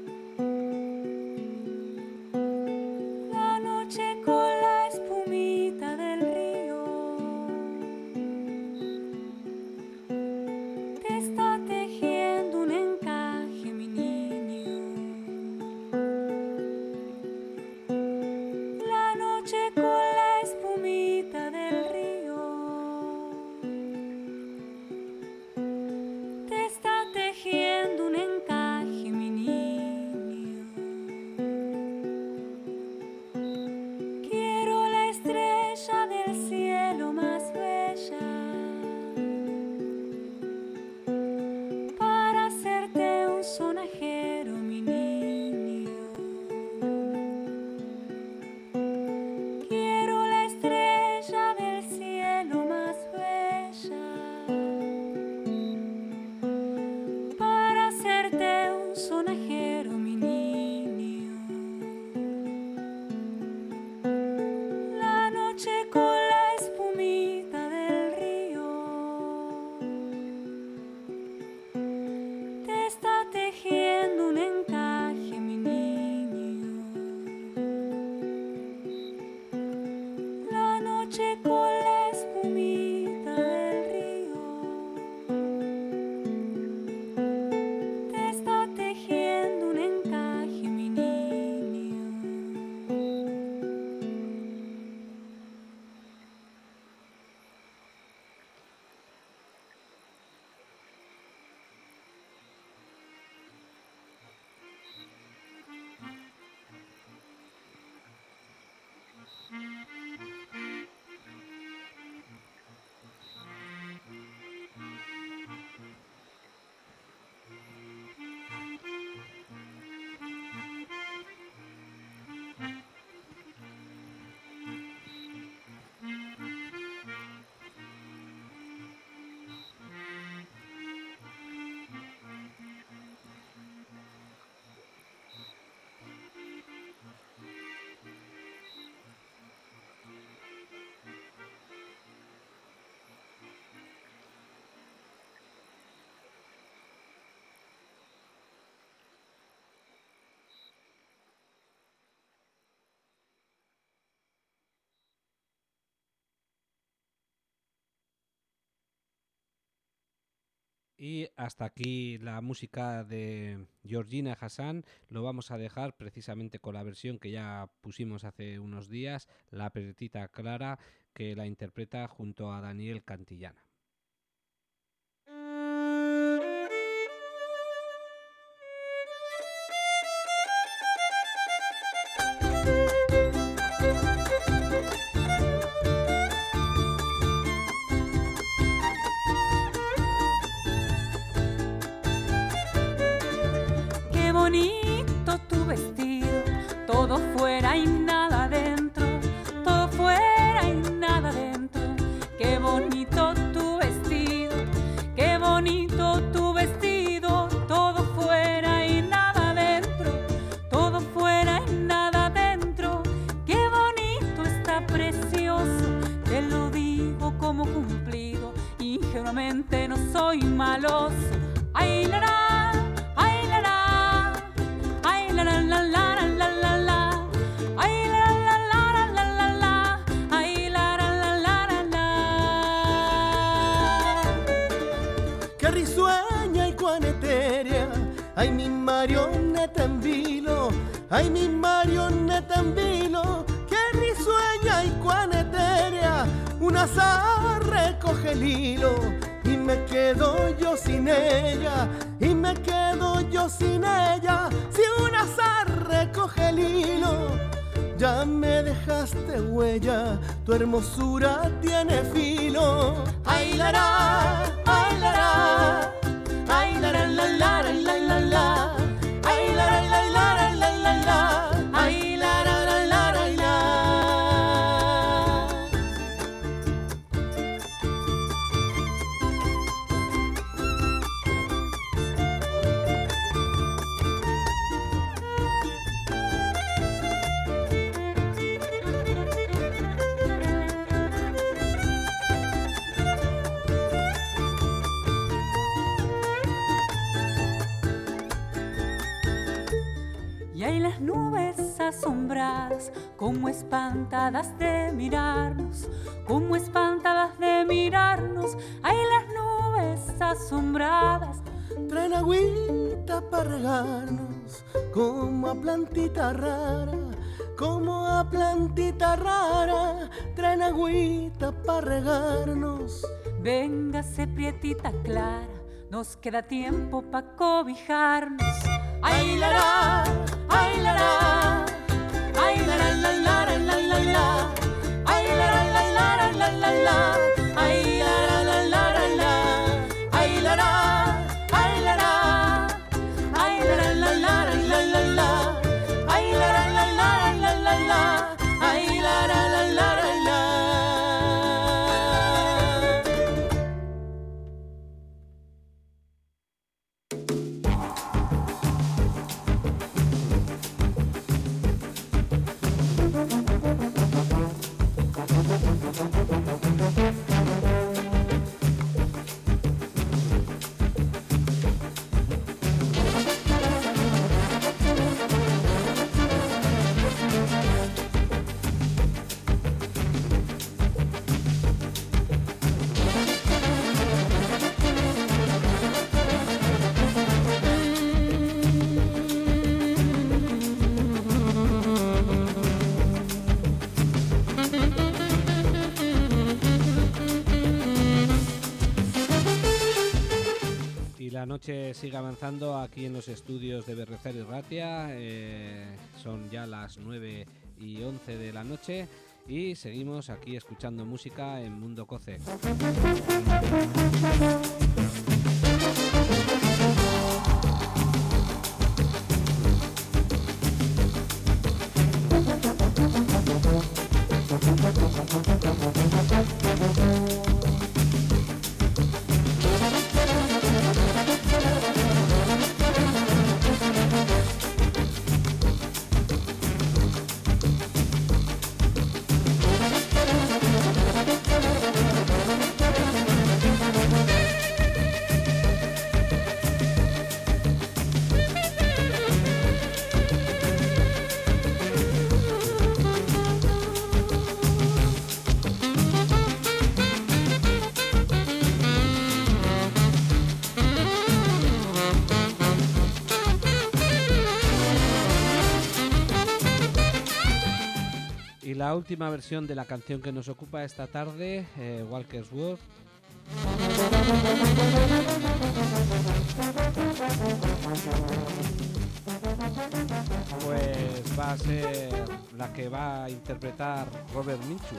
La noche con la espumita Y hasta aquí la música de Georgina Hassan. Lo vamos a dejar precisamente con la versión que ya pusimos hace unos días, La Pretita Clara, que la interpreta junto a Daniel Cantillana. Bonito tu vestido, todo fuera y nada dentro, todo fuera y nada dentro. Qué bonito tu vestido, qué bonito tu vestido, todo fuera y nada dentro, todo fuera y nada dentro. Qué bonito está precioso, te lo digo como cumplido, ingenuamente no soy maloso. Ay, la, la. Ay, mi marioneta en vilo, ay, mi marioneta en vilo, que risueña y cuán etérea, un azar recoge el hilo, y me quedo yo sin ella, y me quedo yo sin ella, si un azar recoge el hilo, ya me dejaste huella, tu hermosura tiene filo. Ay, la, la, ay, la, la. Ay, la, la, la, la, la, la, la. Ay, la, la, la, la, la, la, la. Ay, la, la, la, la, la, la. Las nubes asombradas, como espantadas de mirarnos, como espantadas de mirarnos. Ay, las nubes asombradas traen agüita para regarnos, como a plantita rara, como a plantita rara, traen agüita para regarnos. Véngase, prietita clara, nos queda tiempo pa' cobijarnos. Ay, la, la, ay, la, la, ay, la, la, la, la, la, la, la, ay, la, la, la, la, la, la, la, ay, la, la, la, la, la, ay, la, la, ay, la, la, ay, la, la, la, la, la, la, la, ay, la, la, la, la, la, la, la, ay, la, la, la, la, la, la. La noche sigue avanzando aquí en los estudios de Berriozar y Ratia. Eh, son ya las nueve y once de la noche y seguimos aquí escuchando música en Mundo Coce. la última versión de la canción que nos ocupa esta tarde, eh, Walker's World. Pues va a ser la que va a interpretar Robert Mitchum.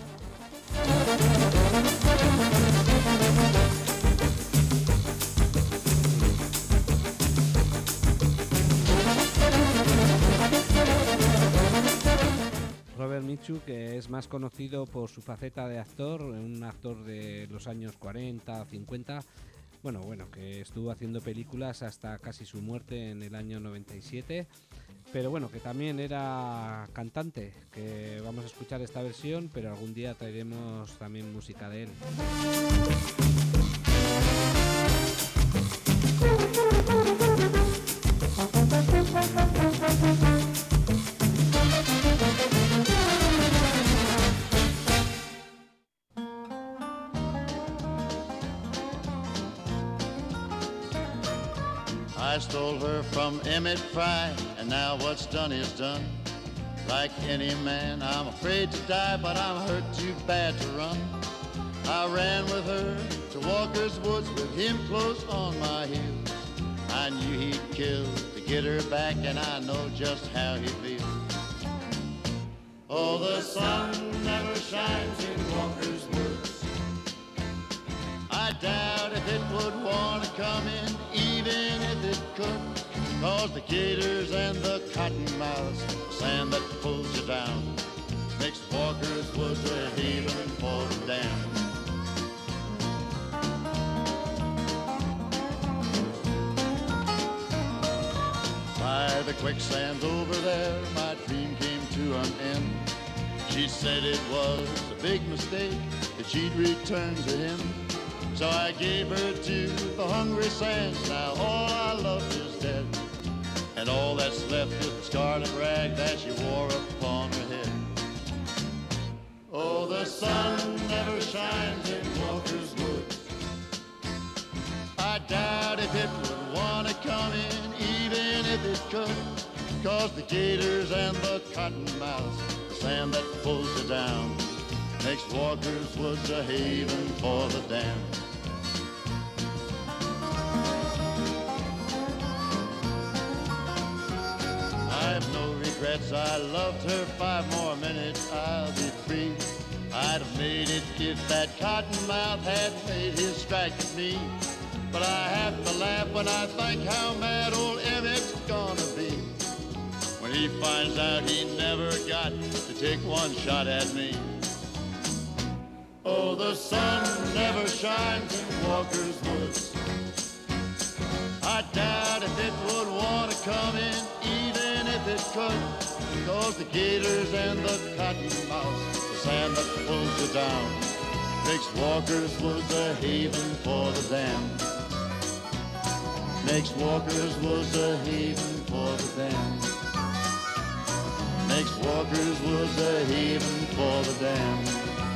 Robert Mitchum, que es más conocido por su faceta de actor, un actor de los años cuarenta, cincuenta, bueno, bueno, que estuvo haciendo películas hasta casi su muerte en el año noventa y siete, pero bueno, que también era cantante, que vamos a escuchar esta versión, pero algún día traeremos también música de él. I stole her from Emmett Fry, and now what's done is done. Like any man, I'm afraid to die, but I'm hurt too bad to run. I ran with her to Walker's Woods with him close on my heels. I knew he'd kill to get her back, and I know just how he feels. Oh, the sun never shines in Walker's Woods. I doubt if it would want to come in, even if it could, cause the gators and the cottonmouths, the sand that pulls you down, makes Walker's Woods a haven for the damned. By the quicksands over there, my dream came to an end. She said it was a big mistake that she'd return to him. So I gave her to the hungry sands. Now all I loved is dead, and all that's left is the scarlet rag that she wore upon her head. Oh, the sun never shines in Walker's Woods. I doubt if it would want to come in, even if it could, cause the gators and the cottonmouths, the sand that pulls you down, makes Walker's Woods a haven for the damned. I have no regrets, I loved her five more minutes, I'll be free. I'd have made it if that cottonmouth had made his strike at me. But I have to laugh when I think how mad old Emmett's gonna be when he finds out he never got to take one shot at me. Oh, the sun never shines in Walker's Woods. I doubt if it would want to come in, even if it could, cause the gators and the cottonmouths, the sand that pulls you down, makes Walker's Woods a haven for the damned. Makes Walker's Woods a haven for the damned. Makes Walker's Woods a haven for the damned.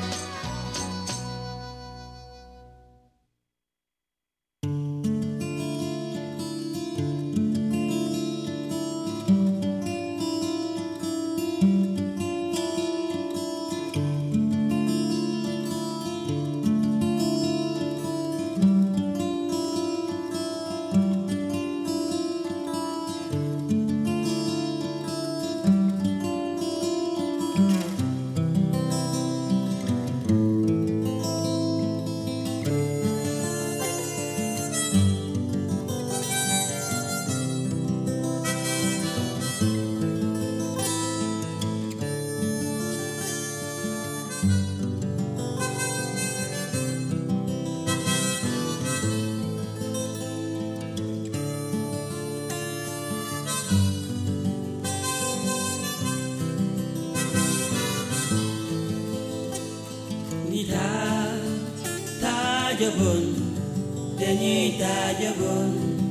Tajagon, Denny Tajagon,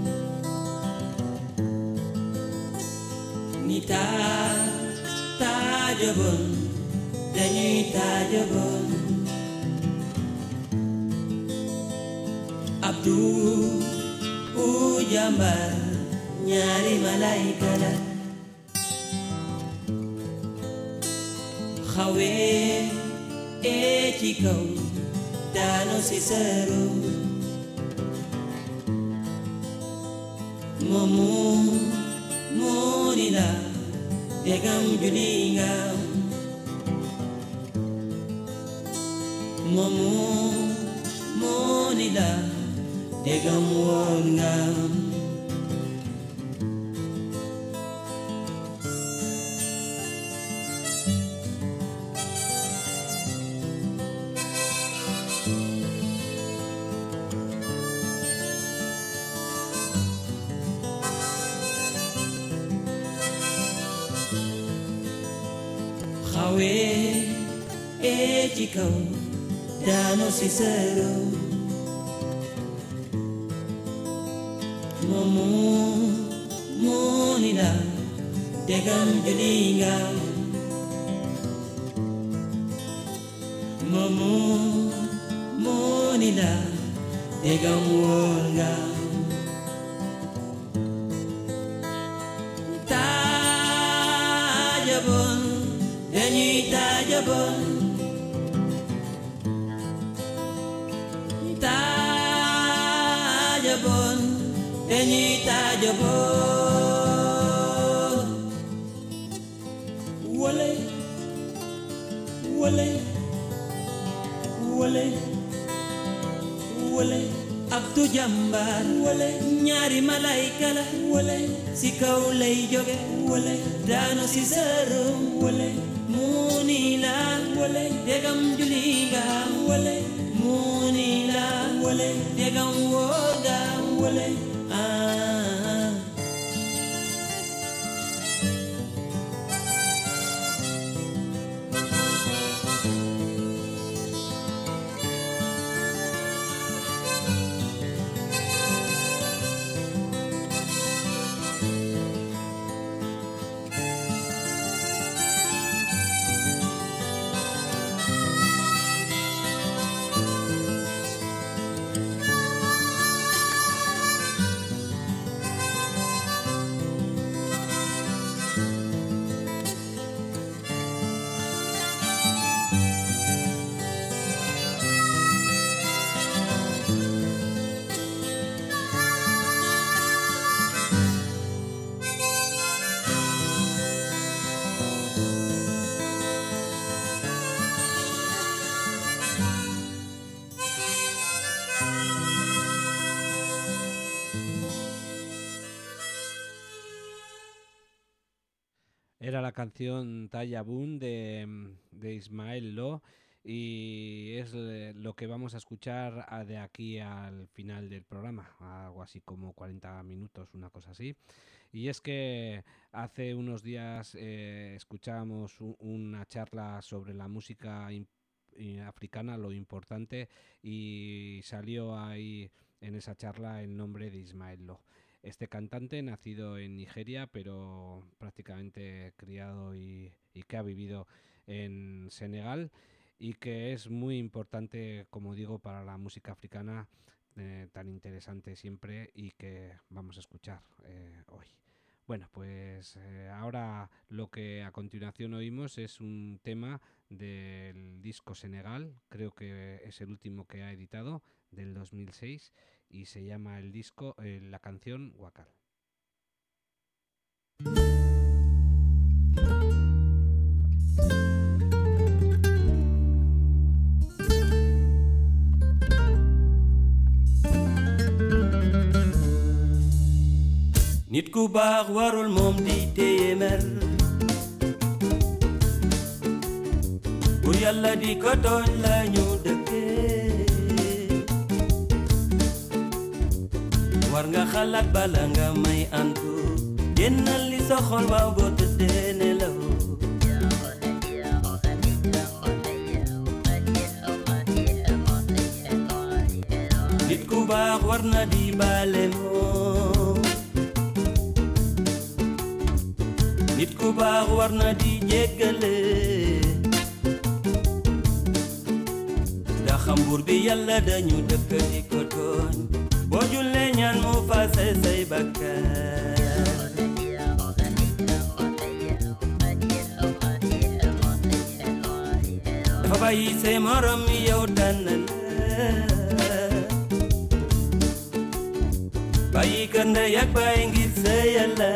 Nita Tajagon, Denny Tajagon, Abdul Ujambar, nyari malaikala, xawee ee ci kaw daanu si seeru moomu moo ni la tegam juli nga moomu moo ni la tegam woon nga xawee ee ci kaw daanu si seeru moomu moo ni la tegam juli nga moomu moo ni la tegam woon nga taajabon dañuy taajabon taajabon dañuy taajabon wole wole wole wole Abdu Jambar wole ñaari malayka la wole si kaw lay jóge wole daanu si seerum wole muuni la wole degam juli nga wole muuni la wole degam woga wole ah Era la canción Tayabun de, de Ismael Lo y es lo que vamos a escuchar de aquí al final del programa, algo así como cuarenta minutos, una cosa así. Y es que hace unos días eh, escuchábamos un, una charla sobre la música africana, lo importante, y salió ahí en esa charla el nombre de Ismael Lo. Este cantante, nacido en Nigeria, pero prácticamente criado y, y que ha vivido en Senegal y que es muy importante, como digo, para la música africana, eh, tan interesante siempre y que vamos a escuchar eh, hoy. Bueno, pues eh, ahora lo que a continuación oímos es un tema del disco Senegal, creo que es el último que ha editado, del dos mil seis, y se llama el disco, eh, la canción Wakal. nit ku baax warul moom di téye mer bu yàlla di ko tooñ lañu dëkkee war nga xalaat bala nga may antu génnal li sa xol waaw boo tëddee nelaw nit ku baax war na di baale moom nit ku baax war na di jéggale ndax xam buur bi yàlla dañu dëkk di ko tooñ boo jullee ñaan mu faase say bakkaar bàyyi say morom yow tànn la bàyyi kër ndey ak bàyyi ngir sa yàlla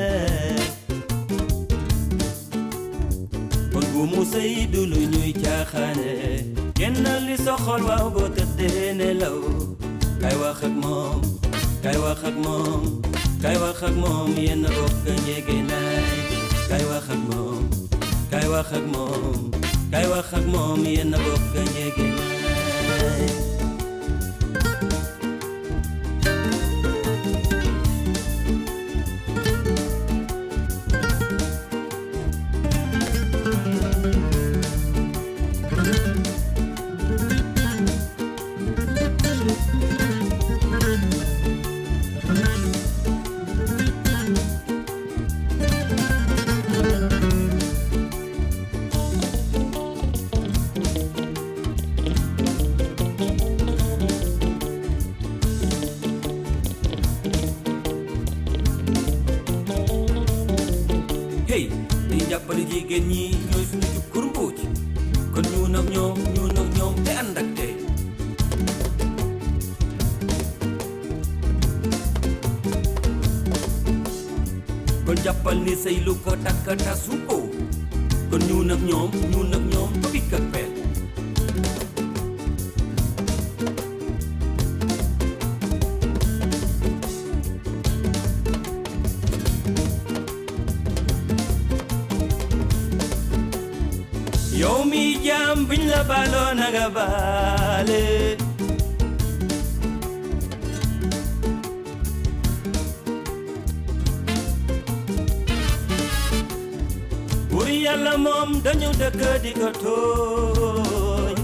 kon bu mu sëy du lu ñuy caaxaane génnal li soxol waaw boo tëddee nelaw kay wax ak moom kay wax ak moom kay wax ak moom yéen a bokk njege naay kay wax ak moom kay wax ak moom kay wax ak moom yéen a bokk njege naay hey di jàppale jigéen ñi ñooy suñu jub kurmbuuj kon ñu nag ñoom ñu nag ñoom te ànd ak tey kon jàppal ni say lu ko takk tasu ko kon ñu nag ñoom ñu nag ñoom ba pikk ak peel yow mi jaam biñ la baaloo na nga baale buur yàlla moom dañu dëkk di ko tooñ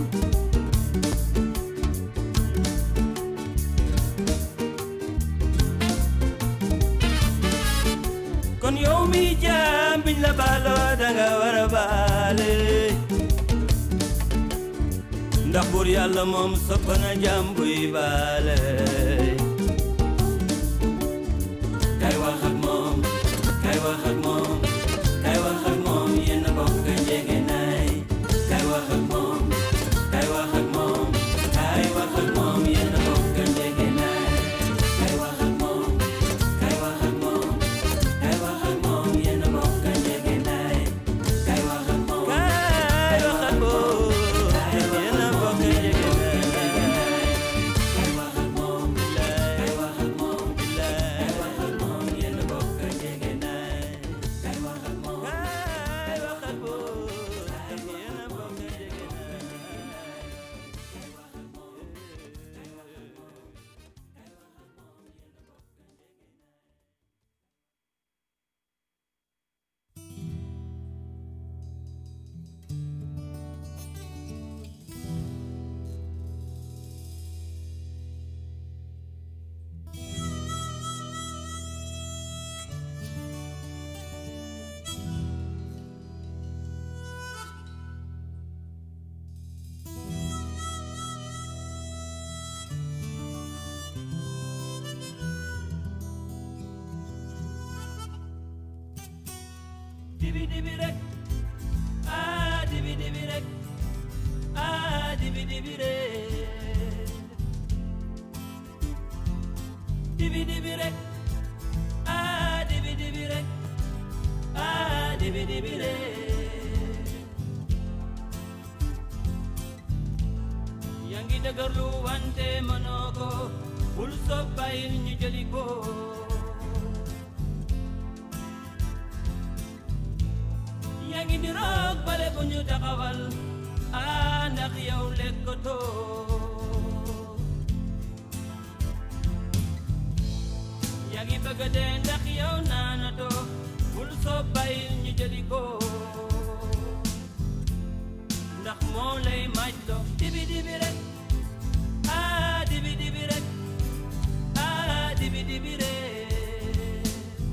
kon yow mi jaam biñ la baaloo da nga war a baale ndax buur yàlla moom sopp na jaam buy baale kay wax ak moom kay wax ak moom kay wax ak moom yéen a bokk njege naay kay wax ak moom kay wax ak moom kay wax ak moom yéen a bokk njege naay kay wax ak moom kay wax ak moom kay wax ak moom yéen a bokk njege naay kay wax ak moom kay wax ak moom yéen a bokk njege naay kay wax ak moom kay wax ak moom kay wax ak moom yéen a bokk njege naay kay wax ak moom kay wax ak moom yéen a bokk njege dibi dibi rek ah dibi dibi rek ah dibi dibi rek dibi dibi rek ah dibi dibi rek ah dibi dibi rek yaa ngi dëgërlu wante mënoo ko bul soo bàyyil ñu jëli ko yaa ngi di roog bale bu ñu taxawal ah ndax yow lekkatoo yaa ngi bëgg a dee ndax yow naanatoo bul soo bàyyil ñu jëli ko ndax moo lay maaj loo dibi dibi rek ah dibi dibi rek ah dibi dibi rek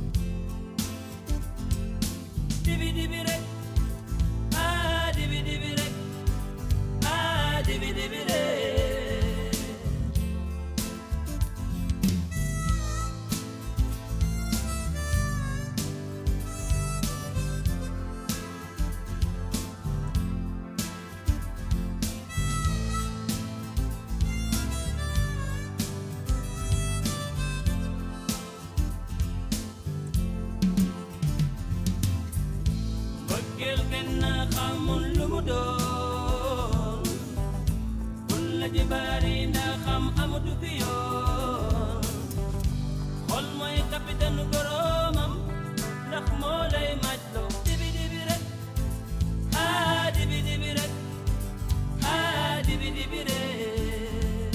dibi dibi rek ah dibi dibi rek ah dibi dibi rek xamul lu mu doon bul la ji bari ndax xam amatu fi yoon xol mooy capitaine boromam ndax moo lay maj loo dibi dibi rek ah dibi dibi rek ah dibi dibi rek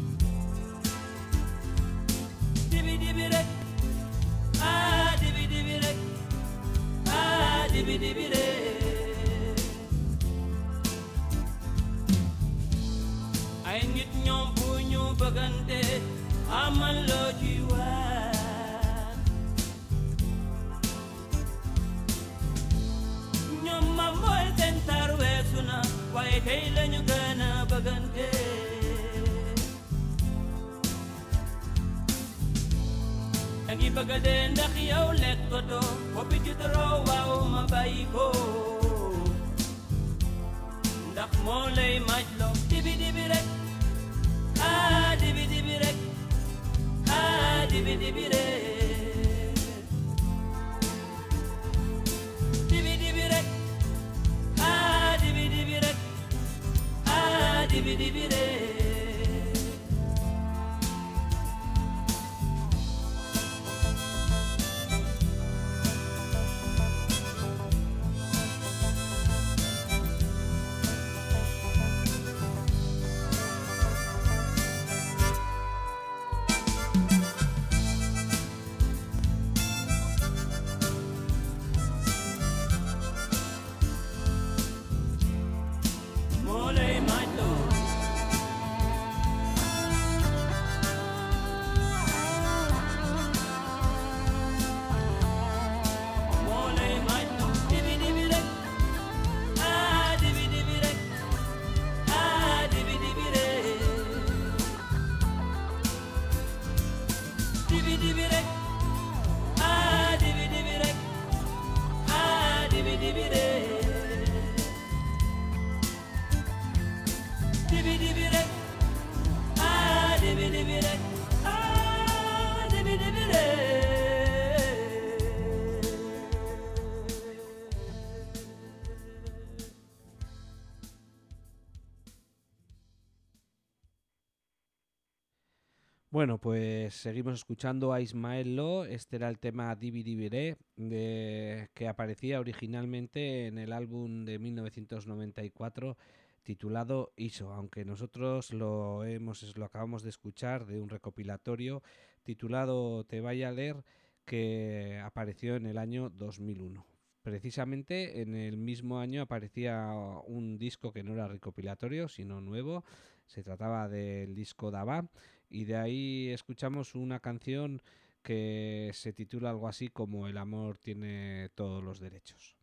dibi dibi rek ah dibi dibi rek ah dibi dibi rek ay nit ñoom bu ñu bëggante amal loo ci wax ñoom ma mooy seen tar weesu na waaye tey lañu gën a bëggante dangi bëgg a dee ndax yow lekk ko doo boppi ci doroo waaw ma bàyyi ko ndax moo lay maj loo dibi dibi rek ah dibi dibi rek ah dibi dibi rek dibi dibi rek ah dibi dibi rek ah dibi dibi rek Bueno, pues seguimos escuchando a Ismael Lo. Este era el tema Dibi Dibi Re, de, que aparecía originalmente en el álbum de mil novecientos noventa y cuatro titulado Iso, aunque nosotros lo, hemos, lo acabamos de escuchar de un recopilatorio titulado Te vaya a leer, que apareció en el año dos mil uno. Precisamente en el mismo año aparecía un disco que no era recopilatorio, sino nuevo. Se trataba del disco Daba, y de ahí escuchamos una canción que se titula algo así como El amor tiene todos los derechos.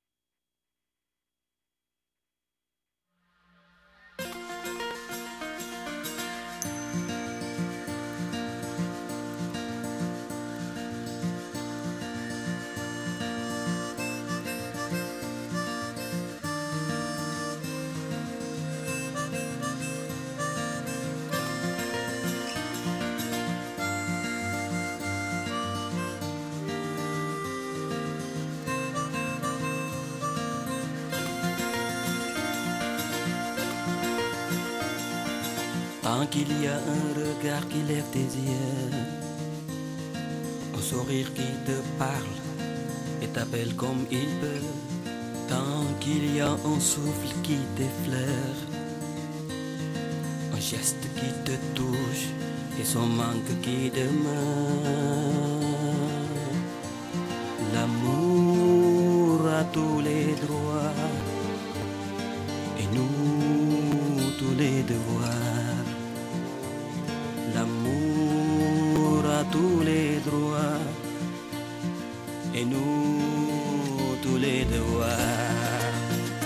Tant qu'il y a un regard qui lève tes yeux, un sourire qui te parle et t'appelle comme il peut, tant qu'il y a un souffle qui t'effleure, un geste qui te touche et son manque qui demeure. L'amour a tous les droits et nous tous les devoirs. L'amour a tous les droits et nous tous les devoirs.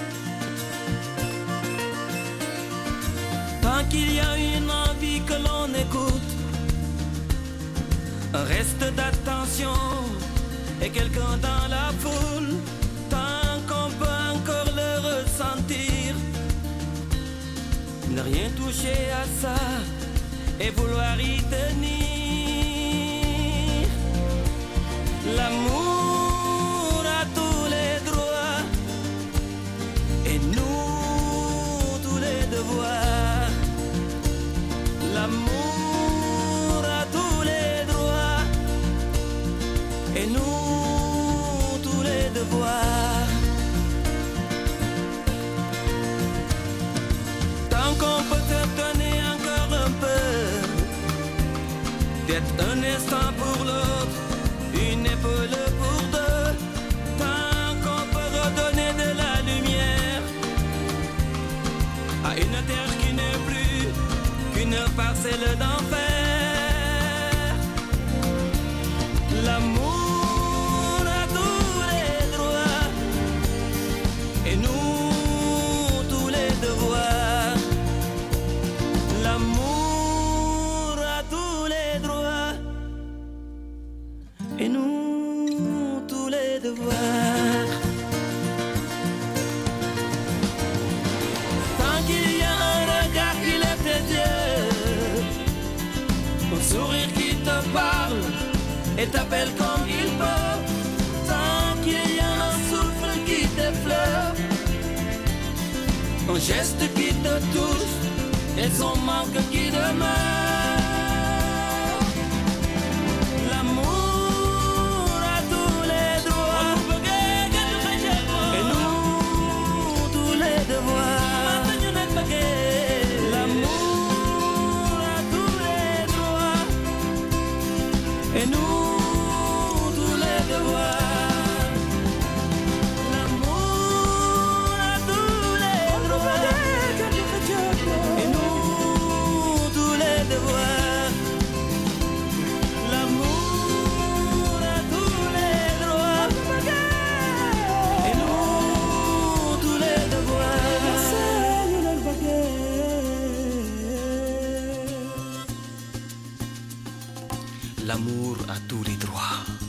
Tant qu'il y a une envie que l'on écoute, un reste d'attention et quelqu'un dans la foule, tant qu'on peut encore le ressentir, ne rien toucher à ça et vouloir y tenir. L'amour a tous les droits et nous tous les devoirs. Tant qu'on peut te donner encore un peu, d'être un instant pour l'autre, une épaule pour deux, tant qu'on peut redonner de la lumière à une terre qui n'est plus qu'une parcelle d'enfer. L'amour a tous les droits et nous tous les devoirs. L'amour a tous les droits et nous tous les devoirs. Tant qu'il y a un regard qui lève tes yeux, un sourire qui te parle et t'appelle comme il peut, tant qu'il y a un souffle qui t'effleure, un geste qui te touche et son manque qui demeure. L'amour a tous les droits et nous tous les devoirs. L'amour a tous les droits et nous tous les devoirs. L'amour a tous les droits et nous tous les devoirs. L'amour a tous les droits et nous tous les devoirs. L'amour a tous les droits.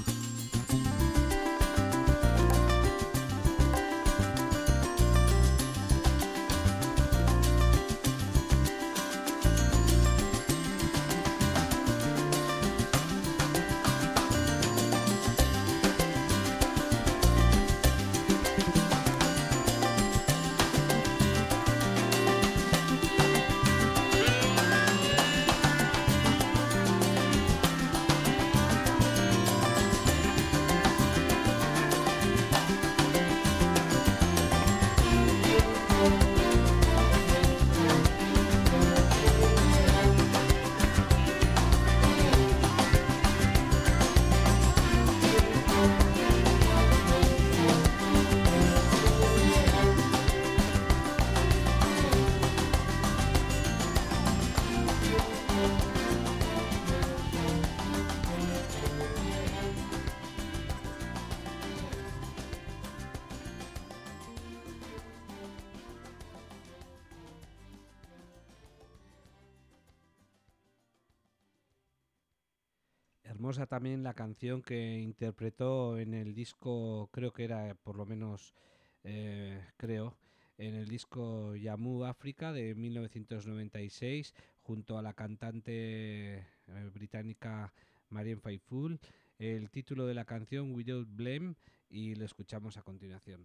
Hermosa también la canción que interpretó en el disco, creo que era, por lo menos, eh, creo, en el disco Jammu África de mil novecientos noventa y seis, junto a la cantante eh, británica Marianne Faithfull. El título de la canción, Without Blame, y lo escuchamos a continuación.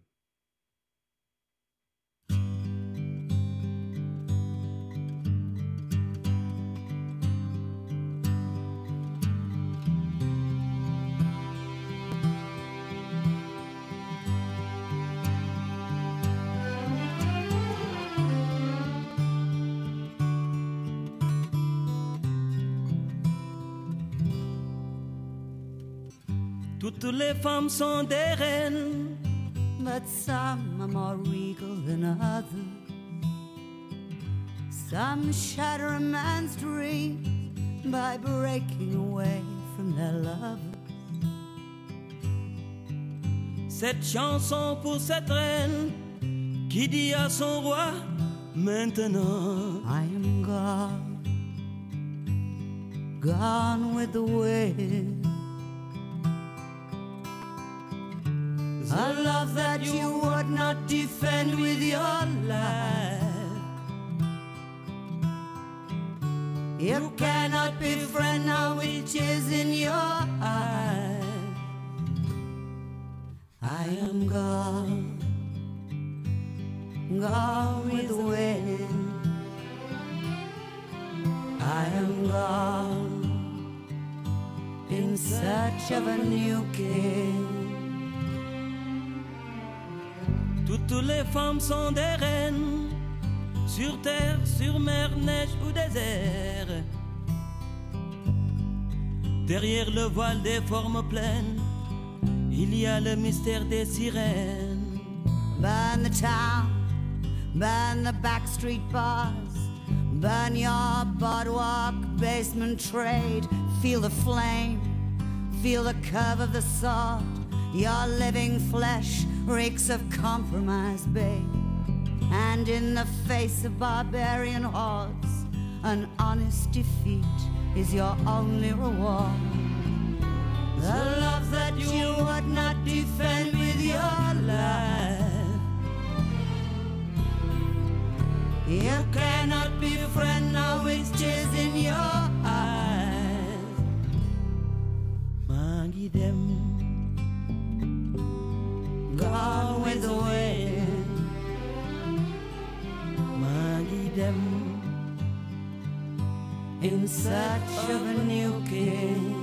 Toutes les femmes sont des reines, but some are more regal than others. Some shatter a man's dreams by breaking away from their lovers. Cette chanson pour cette reine qui dit à son roi maintenant, I am gone, gone with the wind. A love that you would not defend with your life. You cannot befriend now which is in your eyes. I am gone, gone with the wind. I am gone, been search of a new king. Toutes les femmes sont des reines, sur terre, sur mer, neige ou désert. Derrière le voile des formes pleines, il y a le mystère des sirènes. Burn the town, burn the backstreet bars, burn your boardwalk, basement trade. Feel the flame, feel the curve of the sword. Your living flesh reeks of compromise, babe. And in the face of barbarian hordes, an honest defeat is your only reward. The love that you would not defend with your life. You cannot befriend now with tears in your eyes. Maggie them, gone with the wind. Maggie them, in search of a new king.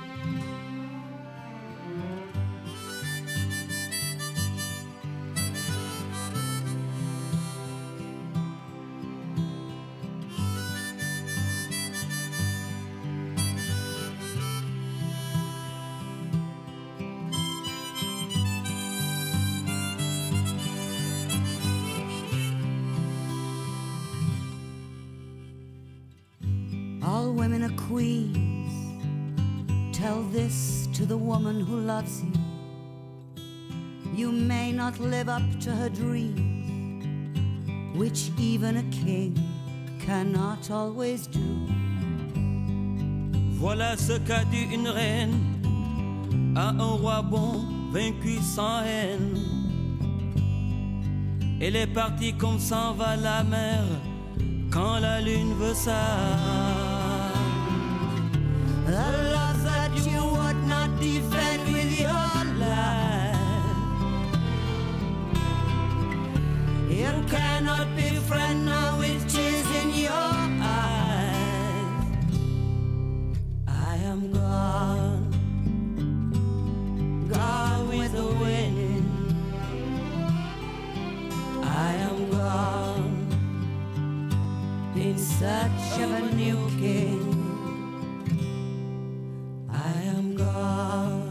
All women are queens. Tell this to the woman who loves you. You may not live up to her dreams, which even a king cannot always do. Voilà ce qu'a dit une reine à un roi bon, vaincu sans haine. Elle est partie comme s'en va la mer quand la lune veut ça. The love that you would not defend with your life. You cannot befriend now with tears in your eyes. I am gone, gone with the wind. I am gone, in search of a new king. I am gone.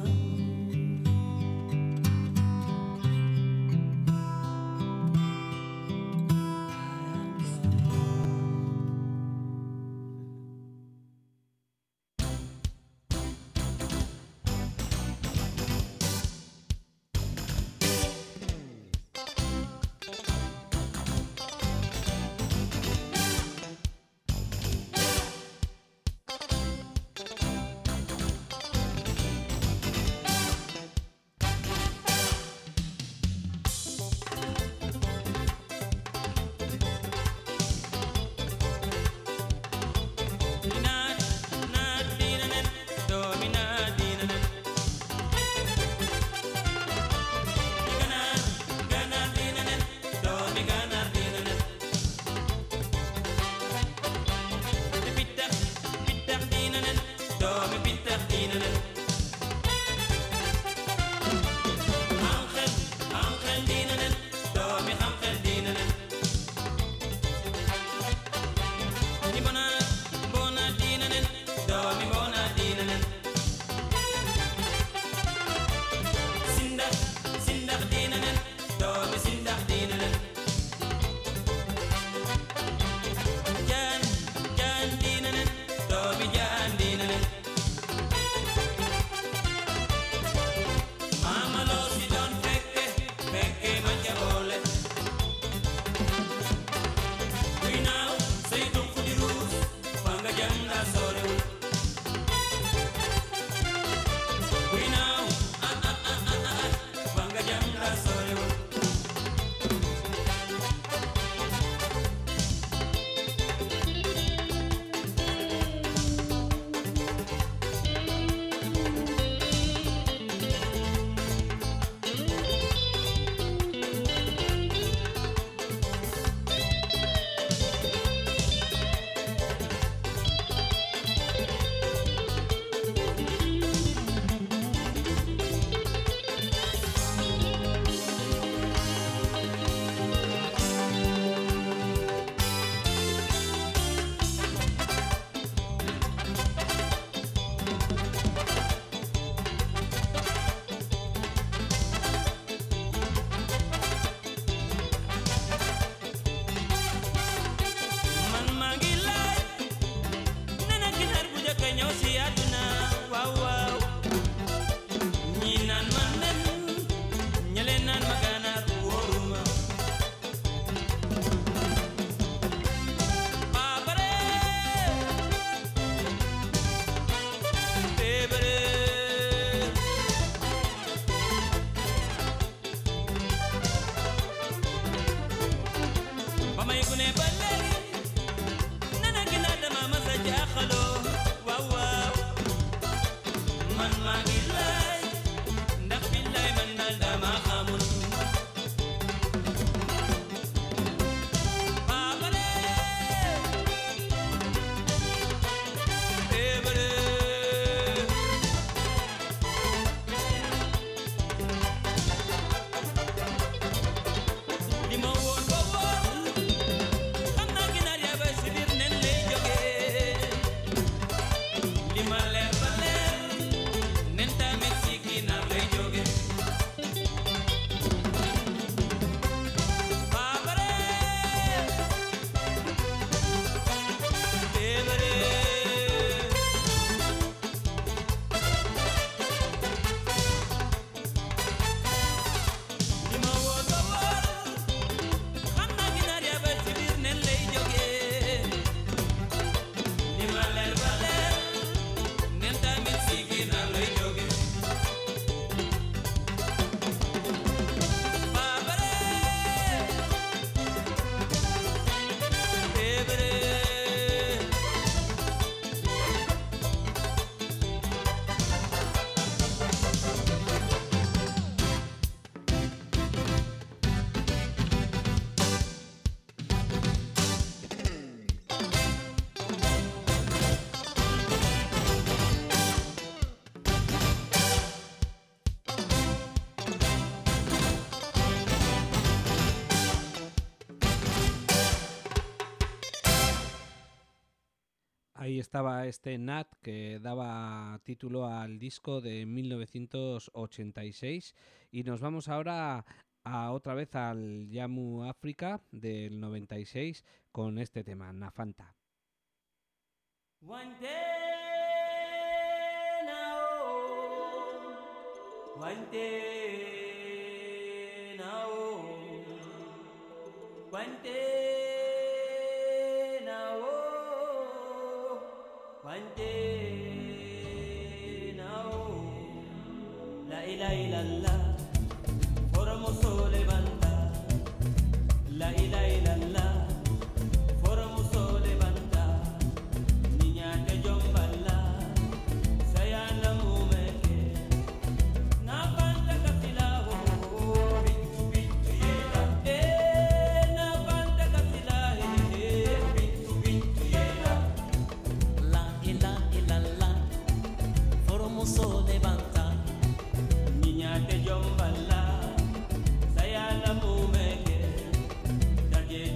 Ahí estaba este Nat que daba título al disco de mil novecientos ochenta y seis y nos vamos ahora a otra vez al Jammu África del noventa y seis con este tema, Nafanta. One day now, one day now, one day now, one day now, la ilaha illallah, formoso levanta, la ilaha illallah, formoso levanta. Niña te yombala, saya la mumeke, dadie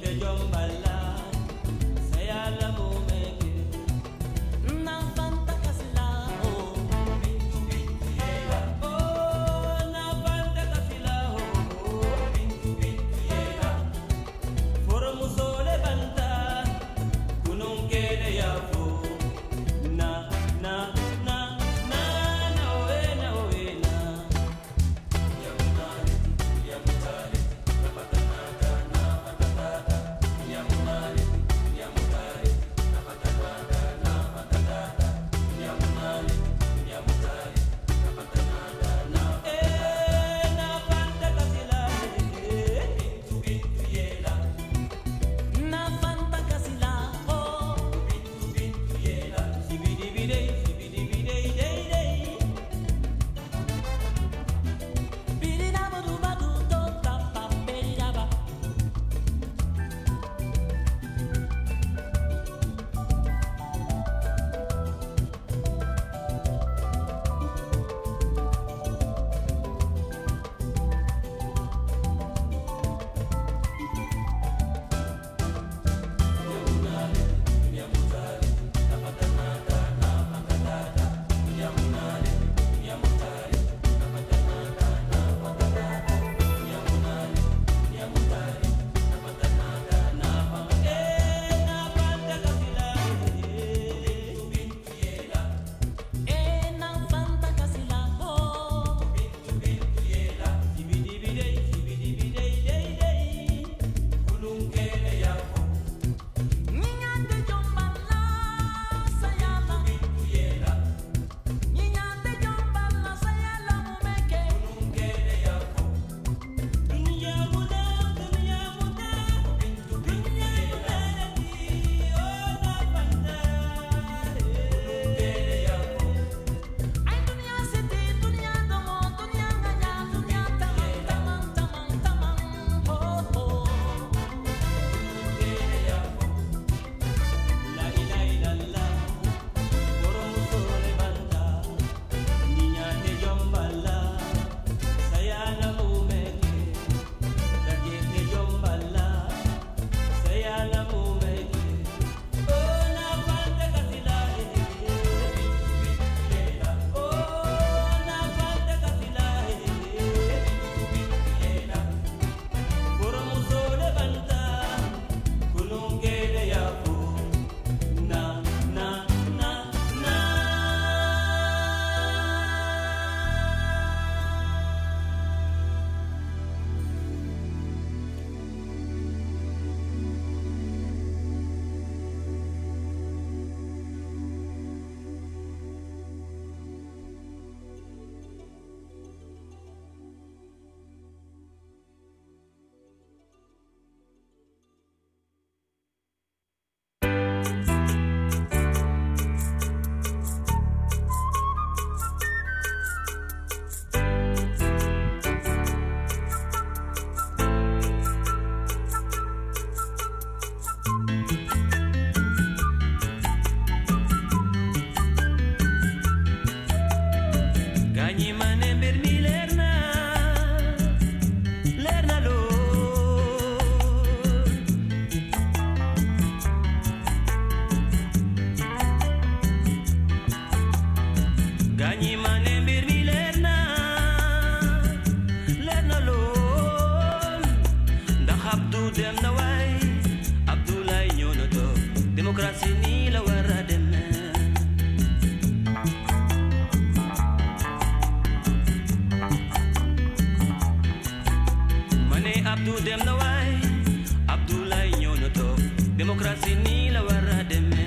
Abdou dem na waay Abdoulaye ñëw na toog démocratie nii la war a demee.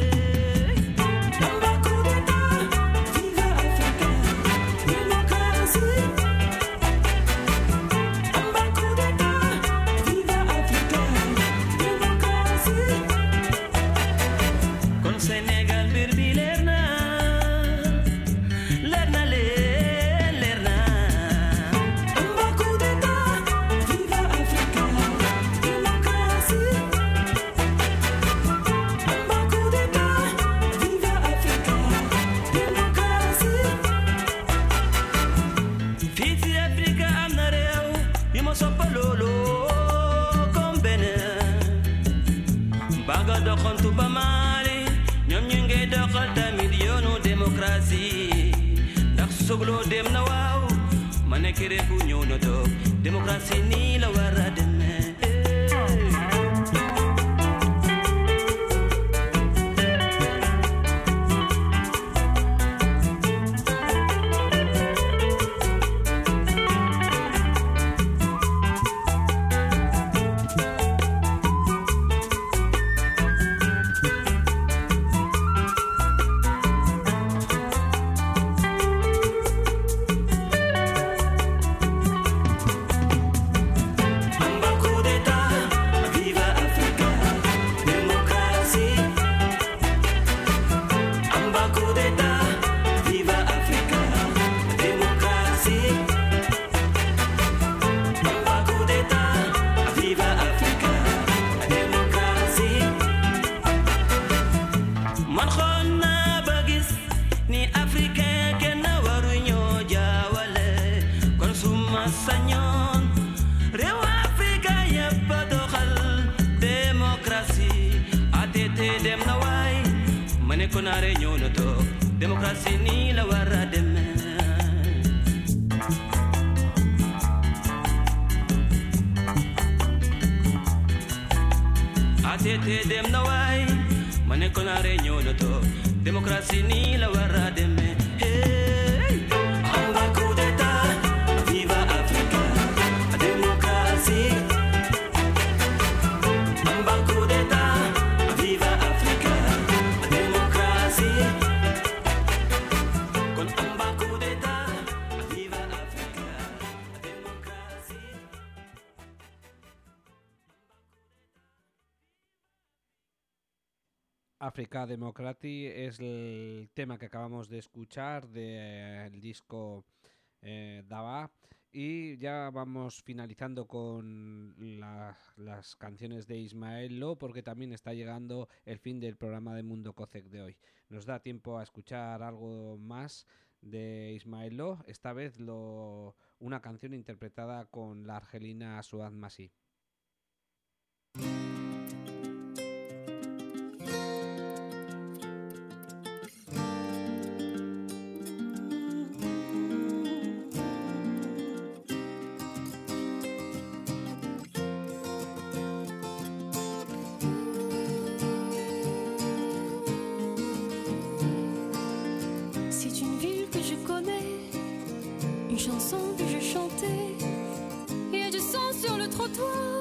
Soglo dem na waaw ma nekk réew ñëw na toog démocratie nii la war a demee. Konare ñëw na toog démocratie nii la war a demee. A T T dem na waay ma ne Konare ñëw na toog démocratie nii la war a demee. Africa Democracy es el tema que acabamos de escuchar del de, disco eh, Daba, y ya vamos finalizando con la, las canciones de Ismael Lo, porque también está llegando el fin del programa de Mundo Cocec de hoy. Nos da tiempo a escuchar algo más de Ismael Lo, esta vez lo, una canción interpretada con la argelina Suad Masi. Chanson que je chantais, il y a du sang sur le trottoir.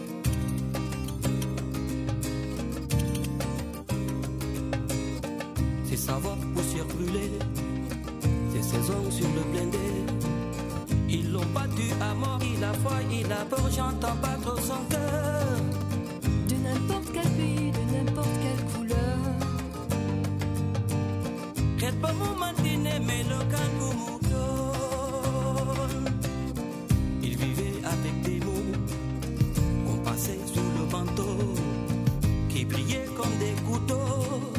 C'est sa voix poussière brûlée, c'est ses ongles sur le blindé. Ils l'ont battu à mort, il a froid, il a peur, j'entends battre son cœur. De n'importe quel pays, de n'importe quelle couleur. Quel pas moment dîner, mais le calme mon avec des mots qu'on passait sous le manteau, qui brillaient comme des couteaux.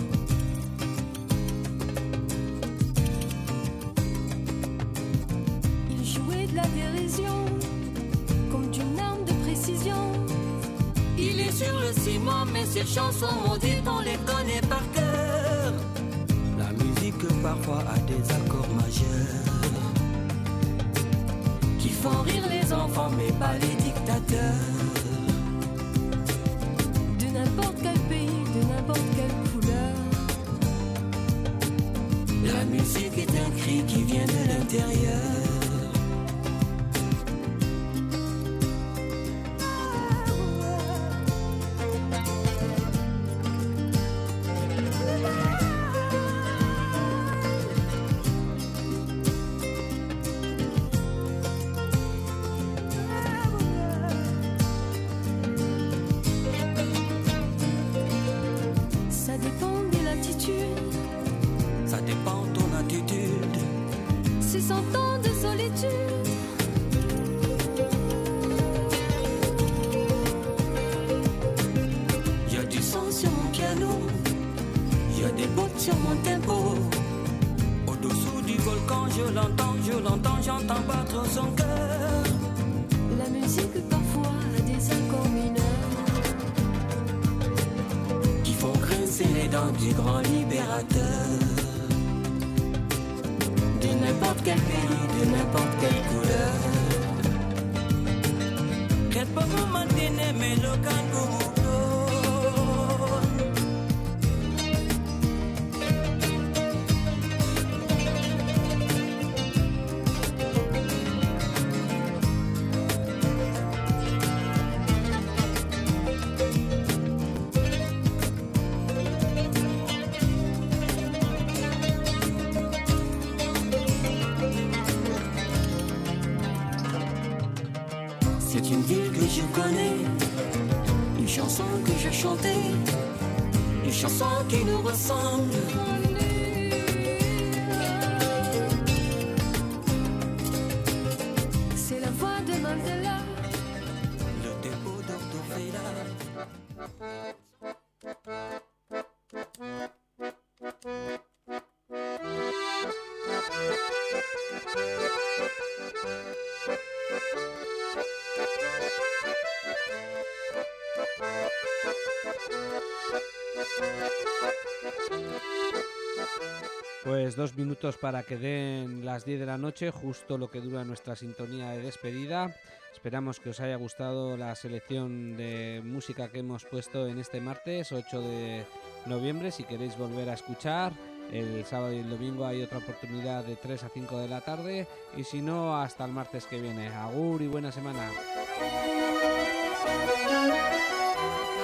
Il jouait de la dérision, comme d'une arme de précision. Il est sur le ciment, mais ses chansons maudites, on les connaît par cœur. La musique parfois a des accords majeurs qui font rire les enfants mais pas les dictateurs. De n'importe quel pays, de n'importe quelle couleur. La musique est un cri qui vient de l'intérieur. temps de solitude. Y a du son sur mon piano, y a des bottes sur mon tempo. Au-dessous du volcan, je l'entends, je l'entends, j'entends battre son cœur. La musique parfois a des accords mineurs qui font grincer les dents du grand libérateur. De n'importe quel pays, de n'importe quelle couleur. Quel beau moment d'éné, mais le kangourou. C'est une ville que je connais, une chanson que je chantais, une chanson qui nous ressemble. C'est la voix de Mandela, le dépôt d'Ortofela. Pues dos minutos para que den las diez de la noche, justo lo que dura nuestra sintonía de despedida. Esperamos que os haya gustado la selección de música que hemos puesto en este martes ocho de noviembre. Si queréis volver a escuchar, el sábado y el domingo hay otra oportunidad de tres a cinco de la tarde. Y si no, hasta el martes que viene. Agur y buena semana.